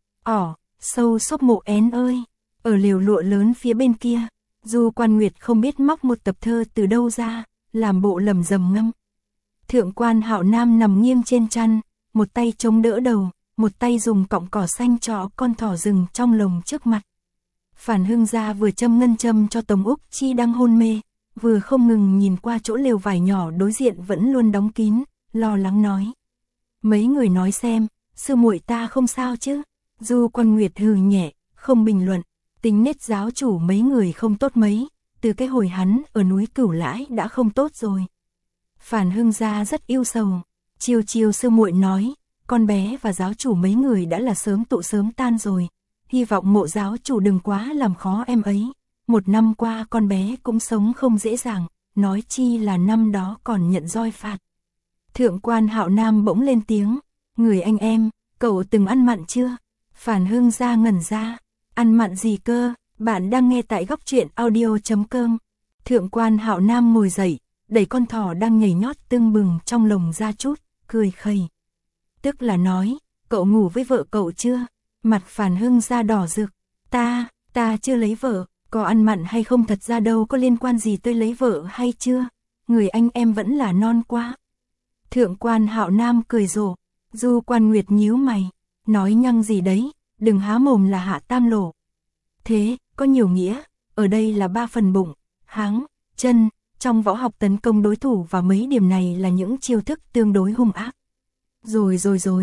S1: Sâu xốp Mộ Én ơi, ở lều lụa lớn phía bên kia, Du Quan Nguyệt không biết móc một tập thơ từ đâu ra, làm bộ lầm rầm ngâm. Thượng quan Hạo Nam nằm nghiêng trên chăn, một tay chống đỡ đầu, một tay dùng cọng cỏ xanh trọ con thỏ rừng trong lồng trước mặt. Phản Hưng Gia vừa châm ngân châm cho Tống Úc Chi đang hôn mê, vừa không ngừng nhìn qua chỗ lều vải nhỏ đối diện vẫn luôn đóng kín, lo lắng nói. Mấy người nói xem, sư muội ta không sao chứ? Du Quan Nguyệt hừ nhẹ, không bình luận, tính nết giáo chủ mấy người không tốt mấy, từ cái hồi hắn ở núi Cửu Lãi đã không tốt rồi. Phản Hưng Gia rất yêu sầu, chiều chiều sư muội nói, con bé và giáo chủ mấy người đã là sớm tụ sớm tan rồi, hy vọng Mộ giáo chủ đừng quá làm khó em ấy. 1 năm qua con bé cũng sống không dễ dàng, nói chi là năm đó còn nhận roi phạt. Thượng quan Hạo Nam bỗng lên tiếng, người anh em, cậu từng ăn mặn chưa? Phản Hưng Gia ngẩn ra, ăn mặn gì cơ? Bạn đang nghe tại góc truyện audio.com. Thượng quan Hạo Nam ngồi dậy, đẩy con thỏ đang nhảy nhót tưng bừng trong lồng ra chút, cười khẩy. Tức là nói, cậu ngủ với vợ cậu chưa? Mặt Phản Hưng Gia đỏ rực, ta chưa lấy vợ, có ăn mặn hay không thật ra đâu có liên quan gì tới lấy vợ hay chưa? Người anh em vẫn là non quá. Thượng quan Hạo Nam cười rộ, Du Quan Nguyệt nhíu mày, nói nhăng gì đấy, đừng há mồm là hạ tam lỗ. Thế, có nhiều nghĩa, ở đây là 3 phần bụng, háng, chân, trong võ học tấn công đối thủ và mấy điểm này là những chiêu thức tương đối hung ác. Rồi,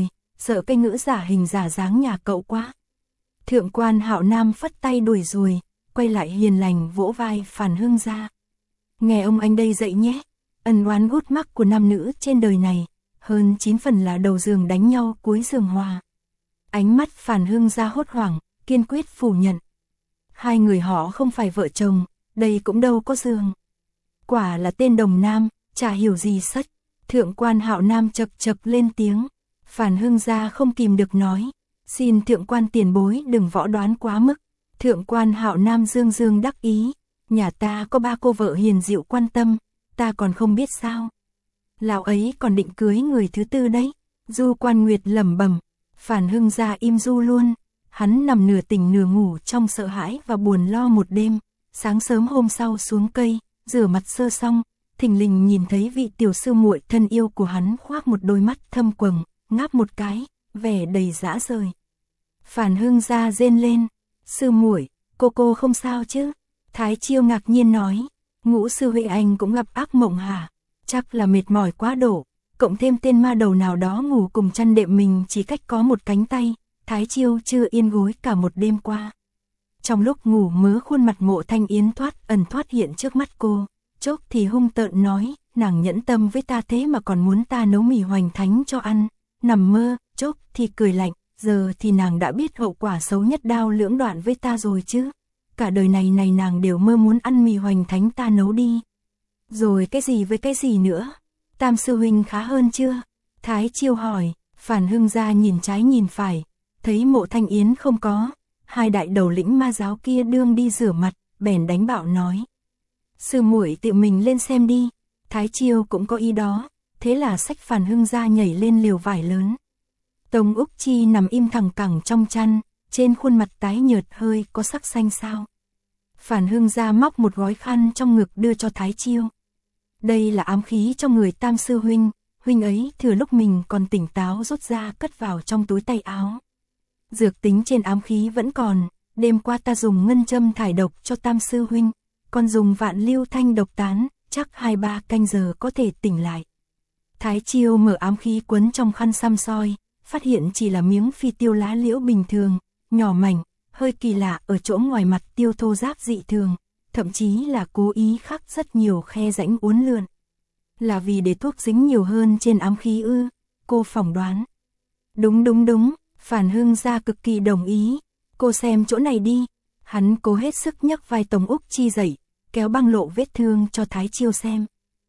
S1: sợ cái ngữ giả hình giả dáng nhà cậu quá. Thượng quan Hạo Nam phất tay đuổi rồi, quay lại hiền lành vỗ vai Phản Hưng ra. Nghe ông anh đây dạy nhé, ân oán gút mắc của nam nữ trên đời này, hơn 9 phần là đầu giường đánh nhau cuối giường hòa. Ánh mắt Phản Hưng ra hốt hoảng, kiên quyết phủ nhận. Hai người họ không phải vợ chồng, đây cũng đâu có giường. Quả là tên đồng nam, chả hiểu gì sách. Thượng quan Hạo Nam chậc lên tiếng. Phản Hưng ra không kìm được nói. Xin thượng quan tiền bối đừng võ đoán quá mức. Thượng quan Hạo Nam dương đắc ý. Nhà ta có 3 cô vợ hiền dịu quan tâm, ta còn không biết sao. Lão ấy còn định cưới người thứ 4 đấy. Du Quan Nguyệt lẩm bẩm. Phản Hưng ra im du luôn. Hắn nằm nửa tỉnh nửa ngủ trong sợ hãi và buồn lo một đêm. Sáng sớm hôm sau xuống cây, rửa mặt sơ xong, thình lình nhìn thấy vị tiểu sư muội thân yêu của hắn khoác một đôi mắt thâm quầng, ngáp một cái, vẻ đầy dã rời. Phản Hưng ra rên lên, sư muội, cô không sao chứ? Thái Chiêu ngạc nhiên nói, Ngũ sư huynh anh cũng gặp ác mộng hả? Chắc là mệt mỏi quá độ, cộng thêm tên ma đầu nào đó ngủ cùng chăn đệm mình chỉ cách có một cánh tay, Thái Chiêu chưa yên gối cả một đêm qua. Trong lúc ngủ mớ khuôn mặt Mộ Thanh Yến ẩn thoát hiện trước mắt cô, chốc thì hung tợn nói, nàng nhẫn tâm với ta thế mà còn muốn ta nấu mì hoành thánh cho ăn, nằm mơ, chốc thì cười lạnh, giờ thì nàng đã biết hậu quả xấu nhất đao lưỡng đoạn với ta rồi chứ, cả đời này nàng đều mơ muốn ăn mì hoành thánh ta nấu đi. Rồi cái gì với cái gì nữa, Tam sư huynh khá hơn chưa? Thái Chiêu hỏi. Phản Hưng ra nhìn trái nhìn phải, thấy Mộ Thanh Yến không có, hai đại đầu lĩnh ma giáo kia đương đi rửa mặt, bèn đánh bạo nói. Sư muội tự mình lên xem đi. Thái Chiêu cũng có ý đó, thế là xách Phản Hưng ra nhảy lên liều vải lớn. Tống Úc Chi nằm im thẳng cẳng trong chăn, trên khuôn mặt tái nhợt hơi có sắc xanh xao. Phản Hưng ra móc một gói khăn trong ngực đưa cho Thái Chiêu. Đây là ám khí trong người Tam sư huynh, huynh ấy thừa lúc mình còn tỉnh táo rút ra cất vào trong túi tay áo. Dược tính trên ám khí vẫn còn, đêm qua ta dùng ngân châm thải độc cho Tam sư huynh, còn dùng vạn lưu thanh độc tán, chắc 2-3 canh giờ có thể tỉnh lại. Thái Chiêu mở ám khí quấn trong khăn xăm soi, phát hiện chỉ là miếng phi tiêu lá liễu bình thường, nhỏ mảnh, hơi kỳ lạ ở chỗ ngoài mặt tiêu thô ráp dị thường, thậm chí là cố ý khắc rất nhiều khe rãnh uốn lượn. Là vì để thuốc dính nhiều hơn trên ám khí ư? Cô phỏng đoán. Đúng, Phản Hưng ra cực kỳ đồng ý. Cô xem chỗ này đi. Hắn cố hết sức nhấc vai Tống Úc Chi dậy, kéo băng lộ vết thương cho Thái Chiêu xem.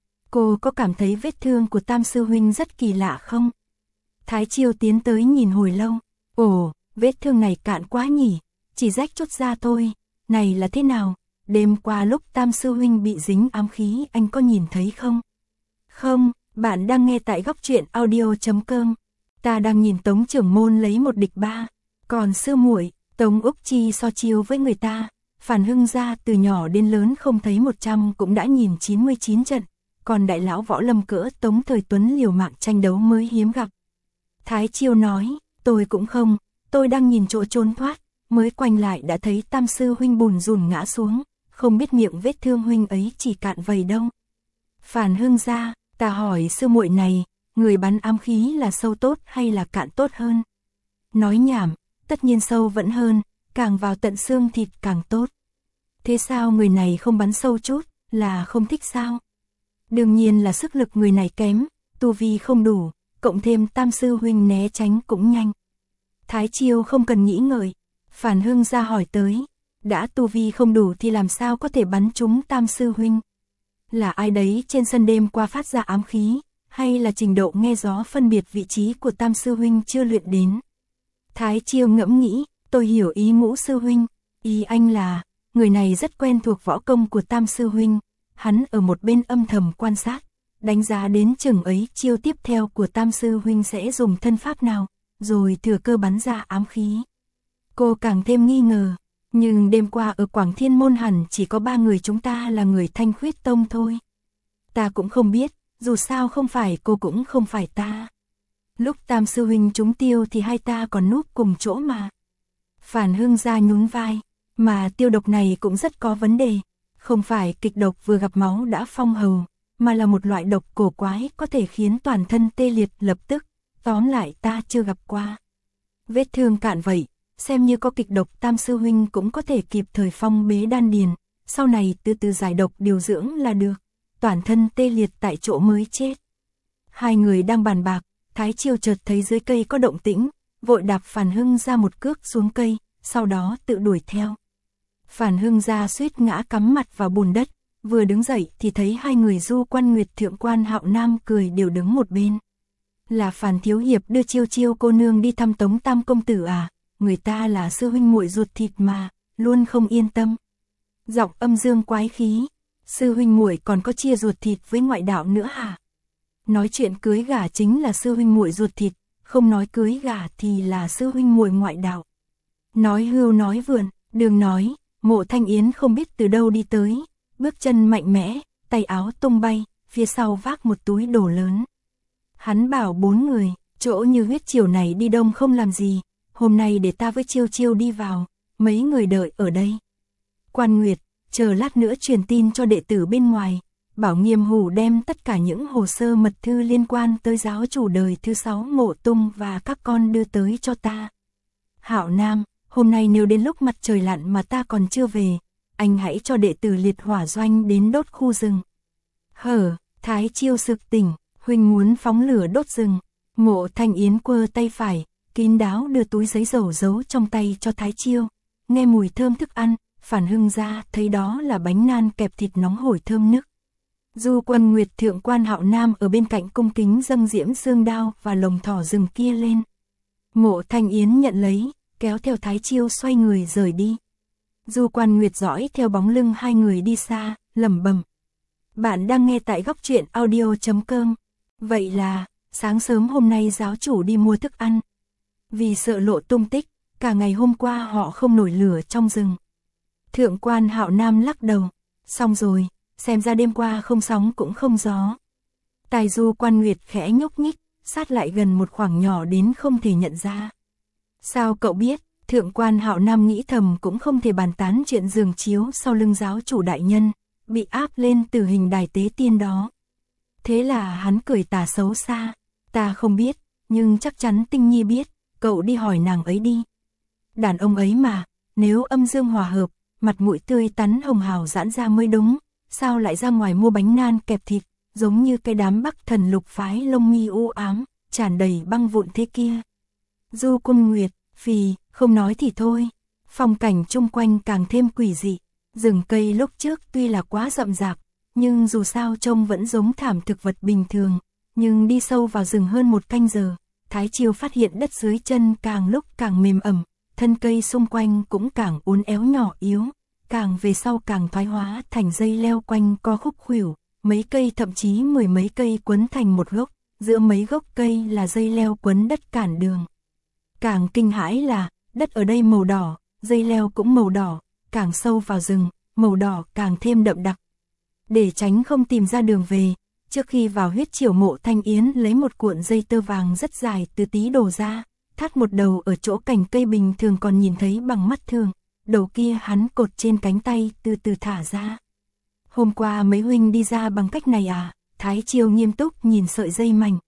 S1: Cô có cảm thấy vết thương của Tam sư huynh rất kỳ lạ không? Thái Chiêu tiến tới nhìn hồi lâu. Ồ, vết thương này cạn quá nhỉ, chỉ rách chút da thôi. Này là thế nào? Đêm qua lúc Tam sư huynh bị dính ám khí anh có nhìn thấy không? Không, bạn đang nghe tại góc truyện audio.com. Ta đang nhìn Tống trưởng môn lấy 1 địch 3. Còn sư muội, Tống Úc Chi so chiêu với người ta. Phản Hưng ra từ nhỏ đến lớn không thấy 100 cũng đã nhìn 99 trận. Còn đại lão võ lâm cỡ Tống Thời Tuấn liều mạng tranh đấu mới hiếm gặp. Thái Chiêu nói, tôi cũng không, tôi đang nhìn chỗ trốn thoát, mới quanh lại đã thấy Tam sư huynh bùn rùn ngã xuống, không biết miệng vết thương huynh ấy chỉ cạn vầy đâu. Phản Hưng ra, ta hỏi sư muội này, người bắn ám khí là sâu tốt hay là cạn tốt hơn? Nói nhảm, tất nhiên sâu vẫn hơn, càng vào tận xương thịt càng tốt. Thế sao người này không bắn sâu chút, là không thích sao? Đương nhiên là sức lực người này kém, tu vi không đủ, cộng thêm Tam sư huynh né tránh cũng nhanh. Thái Chiêu không cần nghĩ ngợi, Phản Hưng ra hỏi tới, đã tu vi không đủ thì làm sao có thể bắn trúng Tam sư huynh? Là ai đấy trên sân đêm qua phát ra ám khí, hay là trình độ nghe gió phân biệt vị trí của Tam sư huynh chưa luyện đến? Thái Chiêu ngẫm nghĩ, tôi hiểu ý Ngũ sư huynh, ý anh là, người này rất quen thuộc võ công của Tam sư huynh, hắn ở một bên âm thầm quan sát, đánh giá đến chừng ấy chiêu tiếp theo của Tam sư huynh sẽ dùng thân pháp nào, rồi thừa cơ bắn ra ám khí. Cô càng thêm nghi ngờ, nhưng đêm qua ở Quảng Thiên Môn hẳn chỉ có 3 người chúng ta là người Thanh Khuyết Tông thôi. Ta cũng không biết, dù sao không phải cô cũng không phải ta. Lúc Tam sư huynh trúng tiêu thì hai ta còn núp cùng chỗ mà. Phản Hưng ra nhún vai, mà tiêu độc này cũng rất có vấn đề. Không phải kịch độc vừa gặp máu đã phong hầu, mà là một loại độc cổ quái có thể khiến toàn thân tê liệt lập tức, tóm lại ta chưa gặp qua. Vết thương cạn vậy, xem như có kịch độc Tam sư huynh cũng có thể kịp thời phong bế đan điền, sau này từ từ giải độc điều dưỡng là được, toàn thân tê liệt tại chỗ mới chết. Hai người đang bàn bạc, Thái Chiêu chợt thấy dưới cây có động tĩnh, vội đạp Phàn Hưng Gia một cước xuống cây, sau đó tự đuổi theo. Phàn Hưng Gia suýt ngã cắm mặt vào bùn đất, vừa đứng dậy thì thấy hai người Du Quan Nguyệt Thượng Quan Hạo Nam cười đều đứng một bên. Là Phàn thiếu hiệp đưa Chiêu Chiêu cô nương đi thăm Tống Tam công tử à, người ta là sư huynh muội ruột thịt mà, luôn không yên tâm. Giọng âm dương quái khí, sư huynh muội còn có chia ruột thịt với ngoại đạo nữa hả? Nói chuyện cưới gả chính là sư huynh muội ruột thịt, không nói cưới gả thì là sư huynh muội ngoại đạo. Nói hưu nói vượn, Đường nói, Mộ Thanh Yến không biết từ đâu đi tới, bước chân mạnh mẽ, tay áo tung bay, phía sau vác một túi đồ lớn. Hắn bảo 4 người, chỗ như huyết chiều này đi đông không làm gì, hôm nay để ta với Chiêu Chiêu đi vào, mấy người đợi ở đây. Quan Nguyệt, chờ lát nữa truyền tin cho đệ tử bên ngoài, bảo Nghiêm Hủ đem tất cả những hồ sơ mật thư liên quan tới giáo chủ đời thứ 6 Mộ Tung và các con đưa tới cho ta. Hạo Nam, hôm nay nếu đến lúc mặt trời lặn mà ta còn chưa về, anh hãy cho đệ tử liệt hỏa doanh đến đốt khu rừng. Hở, Thái Chiêu sực tỉnh, huynh muốn phóng lửa đốt rừng. Mộ Thanh Yến quơ tay phải, kín đáo đưa túi giấy dầu giấu trong tay cho Thái Chiêu. Nghe mùi thơm thức ăn, Phàn Hưng Gia thấy đó là bánh nan kẹp thịt nóng hổi thơm nức. Du Quân Nguyệt Thượng Quan Hạo Nam ở bên cạnh cung kính dâng diễm xương đao và lồng thỏ rừng kia lên. Mộ Thanh Yến nhận lấy, kéo theo Thái Chiêu xoay người rời đi. Du Quan Nguyệt dõi theo bóng lưng hai người đi xa, lẩm bẩm. Bạn đang nghe tại góc truyện audio.com. Vậy là, sáng sớm hôm nay giáo chủ đi mua thức ăn. Vì sợ lộ tung tích, cả ngày hôm qua họ không nổi lửa trong rừng. Thượng Quan Hạo Nam lắc đầu. Xong rồi, xem ra đêm qua không sóng cũng không gió. Tài Du Quan Nguyệt khẽ nhúc nhích, sát lại gần một khoảng nhỏ đến không thể nhận ra. Sao cậu biết? Thượng Quan Hạo Nam nghĩ thầm cũng không thể bàn tán chuyện giường chiếu sau lưng giáo chủ đại nhân, bị áp lên từ hình đài tế tiên đó. Thế là hắn cười tà xấu xa, ta không biết, nhưng chắc chắn Tinh Nhi biết, cậu đi hỏi nàng ấy đi. Đàn ông ấy mà, nếu âm dương hòa hợp, mặt mũi tươi tắn hồng hào giãn ra mới đúng, sao lại ra ngoài mua bánh nan kẹp thịt, giống như cái đám Bắc Thần Lục phái lông mi u ám, tràn đầy băng vụn thế kia. Du Quân Nguyệt, phì, không nói thì thôi, phong cảnh chung quanh càng thêm quỷ dị, rừng cây lúc trước tuy là quá rậm rạp, nhưng dù sao trông vẫn giống thảm thực vật bình thường, nhưng đi sâu vào rừng hơn 1 canh giờ, Thái Chiêu phát hiện đất dưới chân càng lúc càng mềm ẩm, thân cây xung quanh cũng càng uốn éo nhỏ yếu, càng về sau càng thoái hóa thành dây leo quanh co khúc khuỷu, mấy cây thậm chí 10 mấy cây quấn thành một gốc, giữa mấy gốc cây là dây leo quấn đất cản đường. Càng kinh hãi là, đất ở đây màu đỏ, dây leo cũng màu đỏ, càng sâu vào rừng, màu đỏ càng thêm đậm đặc. Để tránh không tìm ra đường về, trước khi vào huyết chiều Mộ Thanh Yến lấy một cuộn dây tơ vàng rất dài từ tí đổ ra, thắt một đầu ở chỗ cành cây bình thường còn nhìn thấy bằng mắt thường, đầu kia hắn cột trên cánh tay từ từ thả ra. Hôm qua mấy huynh đi ra bằng cách này à? Thái Chiêu nghiêm túc nhìn sợi dây mảnh.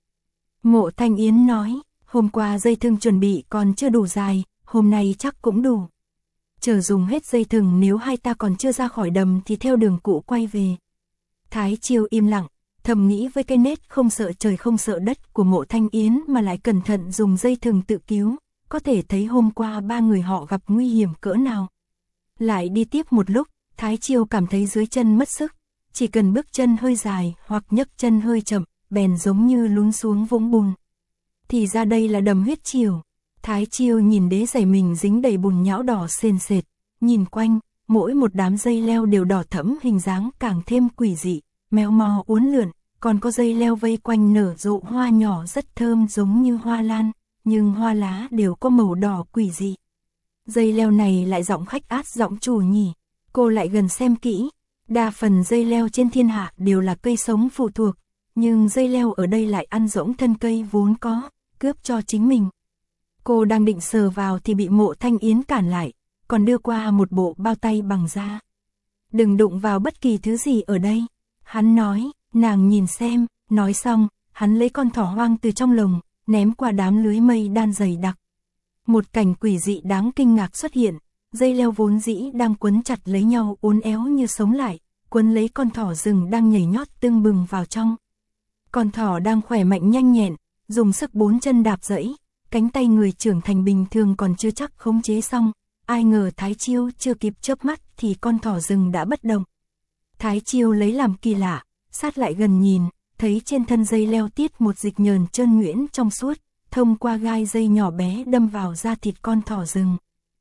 S1: Mộ Thanh Yến nói, hôm qua dây thừng chuẩn bị còn chưa đủ dài, hôm nay chắc cũng đủ. Chờ dùng hết dây thừng, nếu hai ta còn chưa ra khỏi đầm thì theo đường cũ quay về. Thái Chiêu im lặng, thầm nghĩ với cái nết không sợ trời không sợ đất của Mộ Thanh Yến mà lại cẩn thận dùng dây thừng tự cứu, có thể thấy hôm qua 3 người họ gặp nguy hiểm cỡ nào. Lại đi tiếp một lúc, Thái Chiêu cảm thấy dưới chân mất sức, chỉ cần bước chân hơi dài hoặc nhấc chân hơi chậm, bèn giống như lún xuống vũng bùn. Thì ra đây là đầm huyết chiều. Thái Chiêu nhìn đế giày mình dính đầy bùn nhão đỏ sền sệt, nhìn quanh, mỗi một đám dây leo đều đỏ thẫm, hình dáng càng thêm quỷ dị, méo mó uốn lượn, còn có dây leo vây quanh nở rộ hoa nhỏ rất thơm giống như hoa lan, nhưng hoa lá đều có màu đỏ quỷ dị. Dây leo này lại giọng khách át giọng chủ nhỉ? Cô lại gần xem kỹ, đa phần dây leo trên thiên hạ đều là cây sống phụ thuộc, nhưng dây leo ở đây lại ăn rỗng thân cây vốn có, cướp cho chính mình. Cô đang định sờ vào thì bị Mộ Thanh Yến cản lại, còn đưa qua một bộ bao tay bằng da. Đừng đụng vào bất kỳ thứ gì ở đây. Hắn nói, nàng nhìn xem, nói xong, hắn lấy con thỏ hoang từ trong lồng, ném qua đám lưới mây đan dày đặc. Một cảnh quỷ dị đáng kinh ngạc xuất hiện, dây leo vốn dĩ đang quấn chặt lấy nhau uốn éo như sống lại, quấn lấy con thỏ rừng đang nhảy nhót tưng bừng vào trong. Con thỏ đang khỏe mạnh nhanh nhẹn, dùng sức bốn chân đạp dẫy, cánh tay người trưởng thành bình thường còn chưa chắc khống chế xong, ai ngờ Thái Chiêu chưa kịp chớp mắt thì con thỏ rừng đã bất động. Thái Chiêu lấy làm kỳ lạ, sát lại gần nhìn, thấy trên thân dây leo tiết một dịch nhờn trơn nhuyễn trong suốt, thông qua gai dây nhỏ bé đâm vào da thịt con thỏ rừng.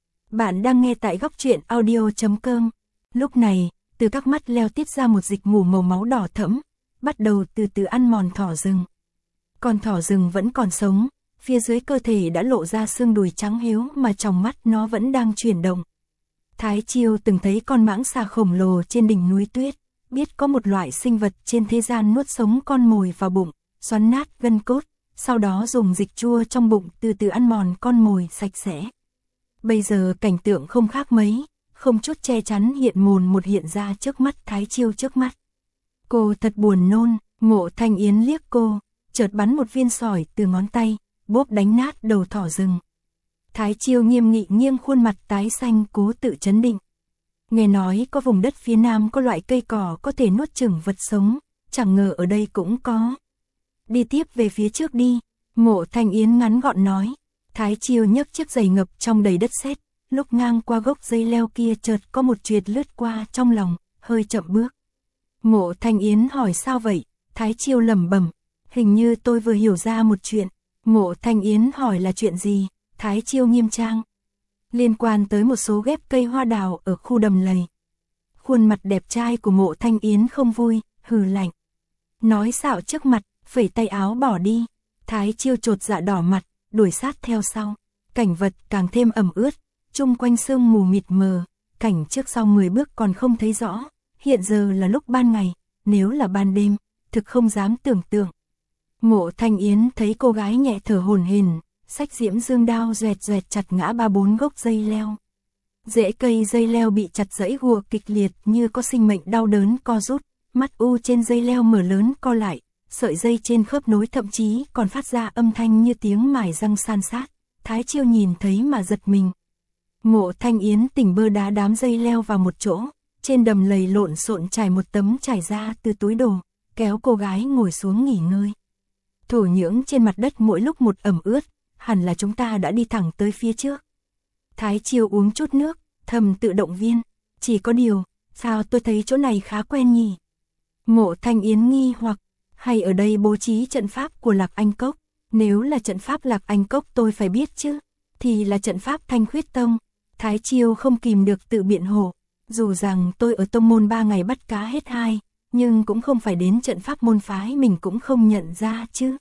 S1: Bạn đang nghe tại góc truyện audio.com. Lúc này, từ các mắt leo tiết ra một dịch mù màu máu đỏ thẫm, bắt đầu từ từ ăn mòn thỏ rừng. Con thỏ rừng vẫn còn sống, phía dưới cơ thể đã lộ ra xương đùi trắng hiếu mà trong mắt nó vẫn đang chuyển động. Thái Chiêu từng thấy con mãng xà khổng lồ trên đỉnh núi tuyết, biết có một loại sinh vật trên thế gian nuốt sống con mồi vào bụng, xoắn nát gân cốt, sau đó dùng dịch chua trong bụng từ từ ăn mòn con mồi sạch sẽ. Bây giờ cảnh tượng không khác mấy, không chút che chắn hiện một hiện ra trước mắt Thái Chiêu trước mắt. Cô thật buồn nôn, Mộ Thanh Yến liếc cô, chợt bắn một viên sỏi từ ngón tay, bốp đánh nát đầu thỏ rừng. Thái Chiêu nghiêm nghị nghiêng khuôn mặt tái xanh cố tự trấn định. Nghe nói có vùng đất phía nam có loại cây cỏ có thể nuốt chửng vật sống, chẳng ngờ ở đây cũng có. Đi tiếp về phía trước đi, Mộ Thanh Yến ngắn gọn nói. Thái Chiêu nhấc chiếc giày ngập trong đầy đất sét, lúc ngang qua gốc dây leo kia chợt có một chuyệt lướt qua trong lòng, hơi chậm bước. Mộ Thanh Yến hỏi sao vậy? Thái Chiêu lẩm bẩm, hình như tôi vừa hiểu ra một chuyện. Mộ Thanh Yến hỏi là chuyện gì? Thái Chiêu nghiêm trang. Liên quan tới một số ghép cây hoa đào ở khu đầm lầy. Khuôn mặt đẹp trai của Mộ Thanh Yến không vui, hừ lạnh. Nói xạo trước mặt, phẩy tay áo bỏ đi. Thái Chiêu chột dạ đỏ mặt, đuổi sát theo sau. Cảnh vật càng thêm ẩm ướt, chung quanh sương mù mịt mờ, cảnh trước sau 10 bước còn không thấy rõ. Hiện giờ là lúc ban ngày, nếu là ban đêm, thực không dám tưởng tượng. Mộ Thanh Yến thấy cô gái nhẹ thở hổn hển, xách diễm dương đao doẹt doẹt chặt ngã 3-4 gốc dây leo. Rễ cây dây leo bị chặt gãy gùa kịch liệt như có sinh mệnh đau đớn co rút, mắt u trên dây leo mở lớn co lại, sợi dây trên khớp nối thậm chí còn phát ra âm thanh như tiếng mài răng san sát. Thái Chiêu nhìn thấy mà giật mình. Mộ Thanh Yến tỉnh bơ đá đám dây leo vào một chỗ, trên đầm lầy lộn xộn trải một tấm trải ra từ túi đồ, kéo cô gái ngồi xuống nghỉ ngơi. Thổ nhưỡng trên mặt đất mỗi lúc một ẩm ướt, hẳn là chúng ta đã đi thẳng tới phía trước. Thái Chiêu uống chút nước, thầm tự động viên, chỉ có điều, sao tôi thấy chỗ này khá quen nhỉ? Mộ Thanh Yến nghi hoặc, hay ở đây bố trí trận pháp của Lạc Anh Cốc? Nếu là trận pháp Lạc Anh Cốc tôi phải biết chứ, thì là trận pháp Thanh Khuyết Tông. Thái Chiêu không kìm được tự biện hộ, dù rằng tôi ở tông môn 3 ngày bắt cá hết 2, nhưng cũng không phải đến trận pháp môn phái mình cũng không nhận ra chứ.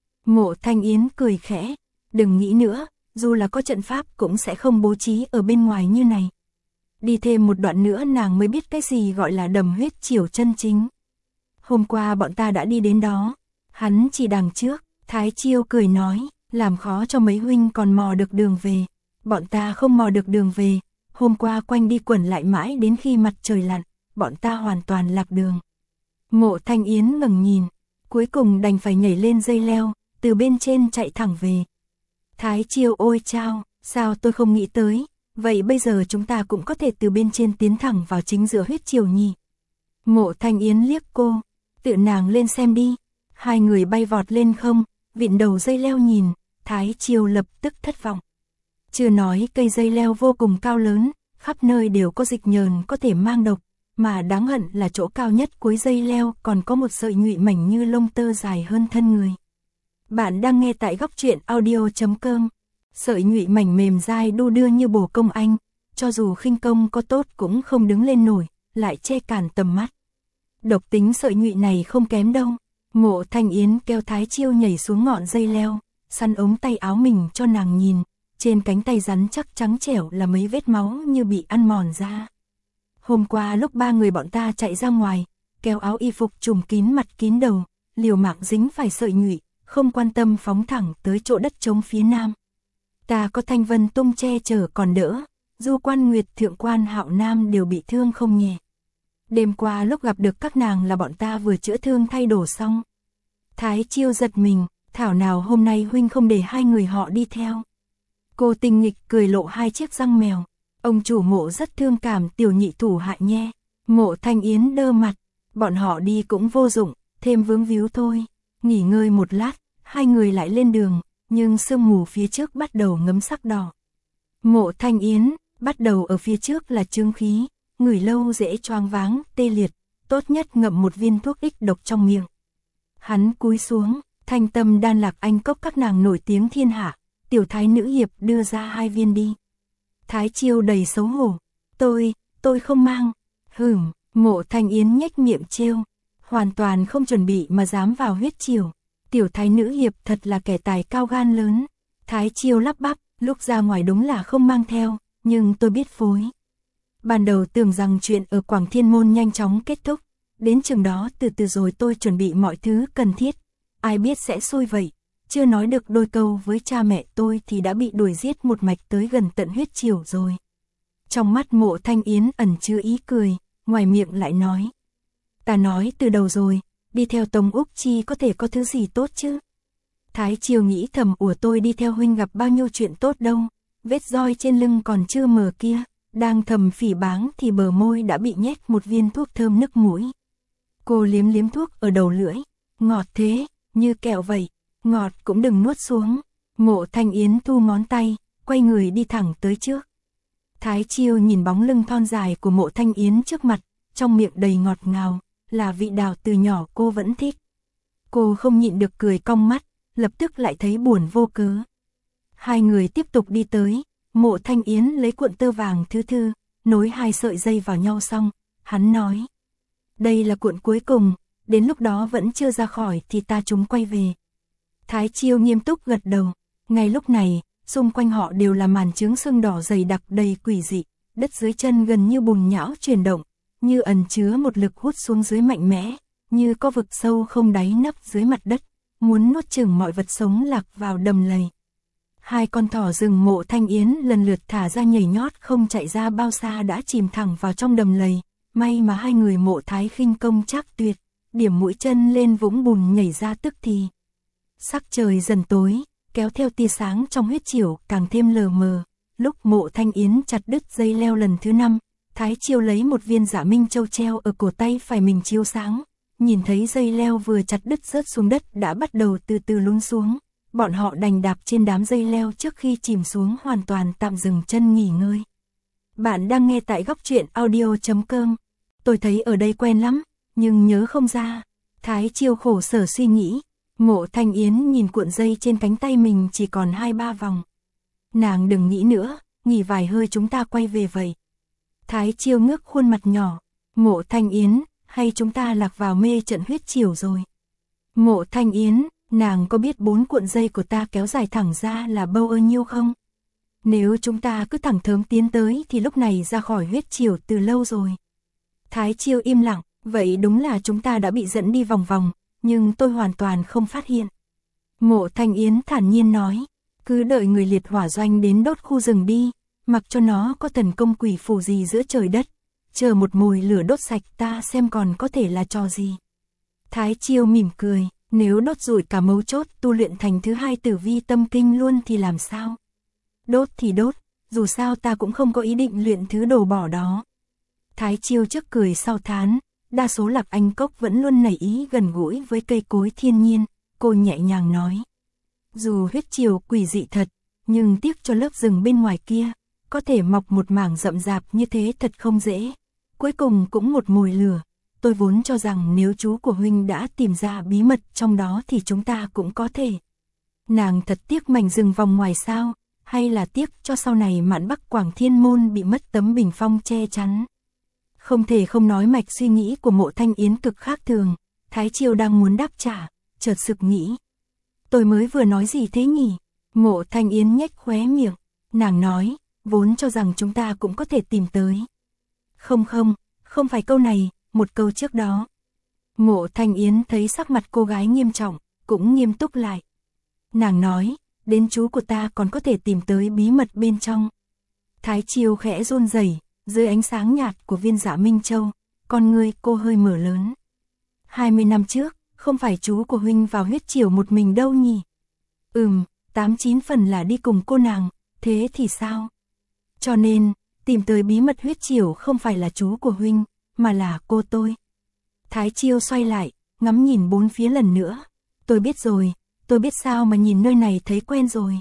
S1: Mộ Thanh Yến cười khẽ, đừng nghĩ nữa, dù là có trận pháp cũng sẽ không bố trí ở bên ngoài như này. Đi thêm một đoạn nữa nàng mới biết cái gì gọi là đầm huyết triều chân chính. Hôm qua bọn ta đã đi đến đó, hắn chỉ đằng trước. Thái Chiêu cười nói, làm khó cho mấy huynh còn mò được đường về. Bọn ta không mò được đường về, hôm qua quanh đi quẩn lại mãi đến khi mặt trời lặn, bọn ta hoàn toàn lạc đường. Mộ Thanh Yến ngẩng nhìn, cuối cùng đành phải nhảy lên dây leo, từ bên trên chạy thẳng về. Thái Chiêu ôi chao, sao tôi không nghĩ tới, vậy bây giờ chúng ta cũng có thể từ bên trên tiến thẳng vào chính giữa huyết triều nhỉ? Mộ Thanh Yến liếc cô, tự nàng lên xem đi. Hai người bay vọt lên không, vịn đầu dây leo nhìn, Thái Chiêu lập tức thất vọng. Chưa nói cây dây leo vô cùng cao lớn, khắp nơi đều có dịch nhờn có thể mang độc, mà đáng hận là chỗ cao nhất cuối dây leo còn có một sợi nhụy mảnh như lông tơ dài hơn thân người. Bạn đang nghe tại góc truyện audio.com. Sợi nhụy mảnh mềm dai đu đưa như bồ công anh, cho dù khinh công có tốt cũng không đứng lên nổi, lại che cản tầm mắt. Độc tính sợi nhụy này không kém đâu. Mộ Thanh Yến kéo Thái Chiêu nhảy xuống ngọn dây leo, săn ống tay áo mình cho nàng nhìn, trên cánh tay rắn chắc trắng trẻo là mấy vết máu như bị ăn mòn ra. Hôm qua lúc 3 người bọn ta chạy ra ngoài, kéo áo y phục trùm kín mặt kín đầu, liều mạng dính phải sợi nhụy, không quan tâm phóng thẳng tới chỗ đất trống phía nam. Ta có Thanh Vân Tung che chở còn đỡ, Du Quan Nguyệt Thượng Quan Hạo Nam đều bị thương không nhẹ. Đêm qua lúc gặp được các nàng là bọn ta vừa chữa thương thay đồ xong. Thái Chiêu giật mình, thảo nào hôm nay huynh không để hai người họ đi theo. Cô Tinh Nghịch cười lộ hai chiếc răng mèo. Ông chủ Mộ rất thương cảm tiểu nhị thủ hạ nhe. Mộ Thanh Yến đơ mặt, bọn họ đi cũng vô dụng, thêm vướng víu thôi. Nghỉ ngơi một lát, hai người lại lên đường, nhưng sương mù phía trước bắt đầu ngấm sắc đỏ. Mộ Thanh Yến, bắt đầu ở phía trước là chương khí, ngửi lâu dễ choáng váng, tê liệt, tốt nhất ngậm một viên thuốc ích độc trong miệng. Hắn cúi xuống, Thanh Tâm Đan Lạc Anh cốc các nàng nổi tiếng thiên hạ, tiểu thái nữ hiệp đưa ra 2 viên đi. Thái Chiêu đầy xấu hổ, tôi không mang. Mộ Thanh Yến nhếch miệng trêu, hoàn toàn không chuẩn bị mà dám vào huyết triều. Tiểu thái nữ hiệp thật là kẻ tài cao gan lớn. Thái Chiêu lắp bắp, lúc ra ngoài đúng là không mang theo, nhưng tôi biết phối. Ban đầu tưởng rằng chuyện ở Quảng Thiên Môn nhanh chóng kết thúc, đến chừng đó từ từ rồi tôi chuẩn bị mọi thứ cần thiết. Ai biết sẽ xui vậy, chưa nói được đôi câu với cha mẹ tôi thì đã bị đuổi giết một mạch tới gần tận huyết triều rồi. Trong mắt Mộ Thanh Yến ẩn chứa ý cười, ngoài miệng lại nói. Ta nói từ đầu rồi, đi theo Tống Úc Chi có thể có thứ gì tốt chứ. Thái Chiêu nghĩ thầm ủa tôi đi theo huynh gặp bao nhiêu chuyện tốt đâu, vết roi trên lưng còn chưa mờ kia, đang thầm phỉ báng thì bờ môi đã bị nhét một viên thuốc thơm nức mũi. Cô liếm liếm thuốc ở đầu lưỡi, ngọt thế, như kẹo vậy, ngọt cũng đừng nuốt xuống. Mộ Thanh Yến thu ngón tay, quay người đi thẳng tới trước. Thái Chiêu nhìn bóng lưng thon dài của Mộ Thanh Yến trước mặt, trong miệng đầy ngọt ngào, là vị đào từ nhỏ cô vẫn thích. Cô không nhịn được cười cong mắt, lập tức lại thấy buồn vô cớ. Hai người tiếp tục đi tới, Mộ Thanh Yến lấy cuộn tơ vàng thứ thư, nối 2 sợi dây vào nhau xong, hắn nói. Đây là cuộn cuối cùng, đến lúc đó vẫn chưa ra khỏi thì ta chúng quay về. Thái Chiêu nghiêm túc gật đầu, ngay lúc này, xung quanh họ đều là màn chướng sương đỏ dày đặc đầy quỷ dị, đất dưới chân gần như bùn nhão chuyển động, như ẩn chứa một lực hút xuống dưới mạnh mẽ, như có vực sâu không đáy nấp dưới mặt đất, muốn nuốt chửng mọi vật sống lạc vào đầm lầy. 2 con thỏ rừng Mộ Thanh Yến lần lượt thả ra nhảy nhót không chạy ra bao xa đã chìm thẳng vào trong đầm lầy, may mà 2 người Mộ Thái khinh công chắc tuyệt, điểm mũi chân lên vũng bùn nhảy ra tức thì. Sắc trời dần tối, kéo theo tia sáng trong huyết triều càng thêm lờ mờ, lúc Mộ Thanh Yến chặt đứt dây leo lần thứ 5, Thái Chiêu lấy một viên Dạ Minh Châu treo ở cổ tay phải mình chiếu sáng, nhìn thấy dây leo vừa chặt đứt rớt xuống đất đã bắt đầu từ từ lún xuống, bọn họ đành đạp trên đám dây leo trước khi chìm xuống hoàn toàn tạm dừng chân nghỉ ngơi. Bạn đang nghe tại góc truyện audio.com. Tôi thấy ở đây quen lắm, nhưng nhớ không ra. Thái Chiêu khổ sở suy nghĩ. Mộ Thanh Yến nhìn cuộn dây trên cánh tay mình chỉ còn 2-3 vòng. Nàng đừng nghĩ nữa, nghỉ vài hơi chúng ta quay về vậy. Thái Chiêu ngước khuôn mặt nhỏ. Mộ Thanh Yến, hay chúng ta lạc vào mê trận huyết triều rồi. Mộ Thanh Yến, nàng có biết 4 cuộn dây của ta kéo dài thẳng ra là bao nhiêu không? Nếu chúng ta cứ thẳng thớm tiến tới thì lúc này ra khỏi huyết triều từ lâu rồi. Thái Chiêu im lặng, vậy đúng là chúng ta đã bị dẫn đi vòng vòng, nhưng tôi hoàn toàn không phát hiện. Mộ Thanh Yến thản nhiên nói, cứ đợi người liệt hỏa doanh đến đốt khu rừng đi, mặc cho nó có thần công quỷ phù gì giữa trời đất, chờ một mồi lửa đốt sạch ta xem còn có thể là trò gì. Thái Chiêu mỉm cười, nếu đốt rủi cả mấu chốt tu luyện thành thứ 2 Tử Vi Tâm Kinh luôn thì làm sao? Đốt thì đốt, dù sao ta cũng không có ý định luyện thứ đồ bỏ đó. Thái Chiêu trước cười sau thán, đa số Lạc Anh Cốc vẫn luôn nảy ý gần gũi với cây cối thiên nhiên, cô nhẹ nhàng nói. Dù huyết triều quỷ dị thật, nhưng tiếc cho lớp rừng bên ngoài kia, có thể mọc một mảng rậm rạp như thế thật không dễ. Cuối cùng cũng một mồi lửa, tôi vốn cho rằng nếu chú của huynh đã tìm ra bí mật trong đó thì chúng ta cũng có thể. Nàng thật tiếc mảnh rừng vòng ngoài sao, hay là tiếc cho sau này Mạn Bắc Quảng Thiên Môn bị mất tấm bình phong che chắn. Không thể không nói mạch suy nghĩ của Mộ Thanh Yến cực khác thường, Thái Chiêu đang muốn đáp trả, chợt sực nghĩ. Tôi mới vừa nói gì thế nhỉ? Mộ Thanh Yến nhếch khóe miệng, nàng nói, vốn cho rằng chúng ta cũng có thể tìm tới. Không phải câu này, một câu trước đó. Mộ Thanh Yến thấy sắc mặt cô gái nghiêm trọng, cũng nghiêm túc lại. Nàng nói, đến chú của ta còn có thể tìm tới bí mật bên trong. Thái Chiêu khẽ run rẩy, dưới ánh sáng nhạt của viên Dạ Minh Châu, con ngươi cô hơi mở lớn. 20 năm trước, không phải chú của huynh vào huyết triều một mình đâu nhỉ? 8-9 phần là đi cùng cô nàng, thế thì sao? Cho nên, tìm tới bí mật huyết triều không phải là chú của huynh, mà là cô tôi. Thái Chiêu xoay lại, ngắm nhìn bốn phía lần nữa. Tôi biết rồi, tôi biết sao mà nhìn nơi này thấy quen rồi.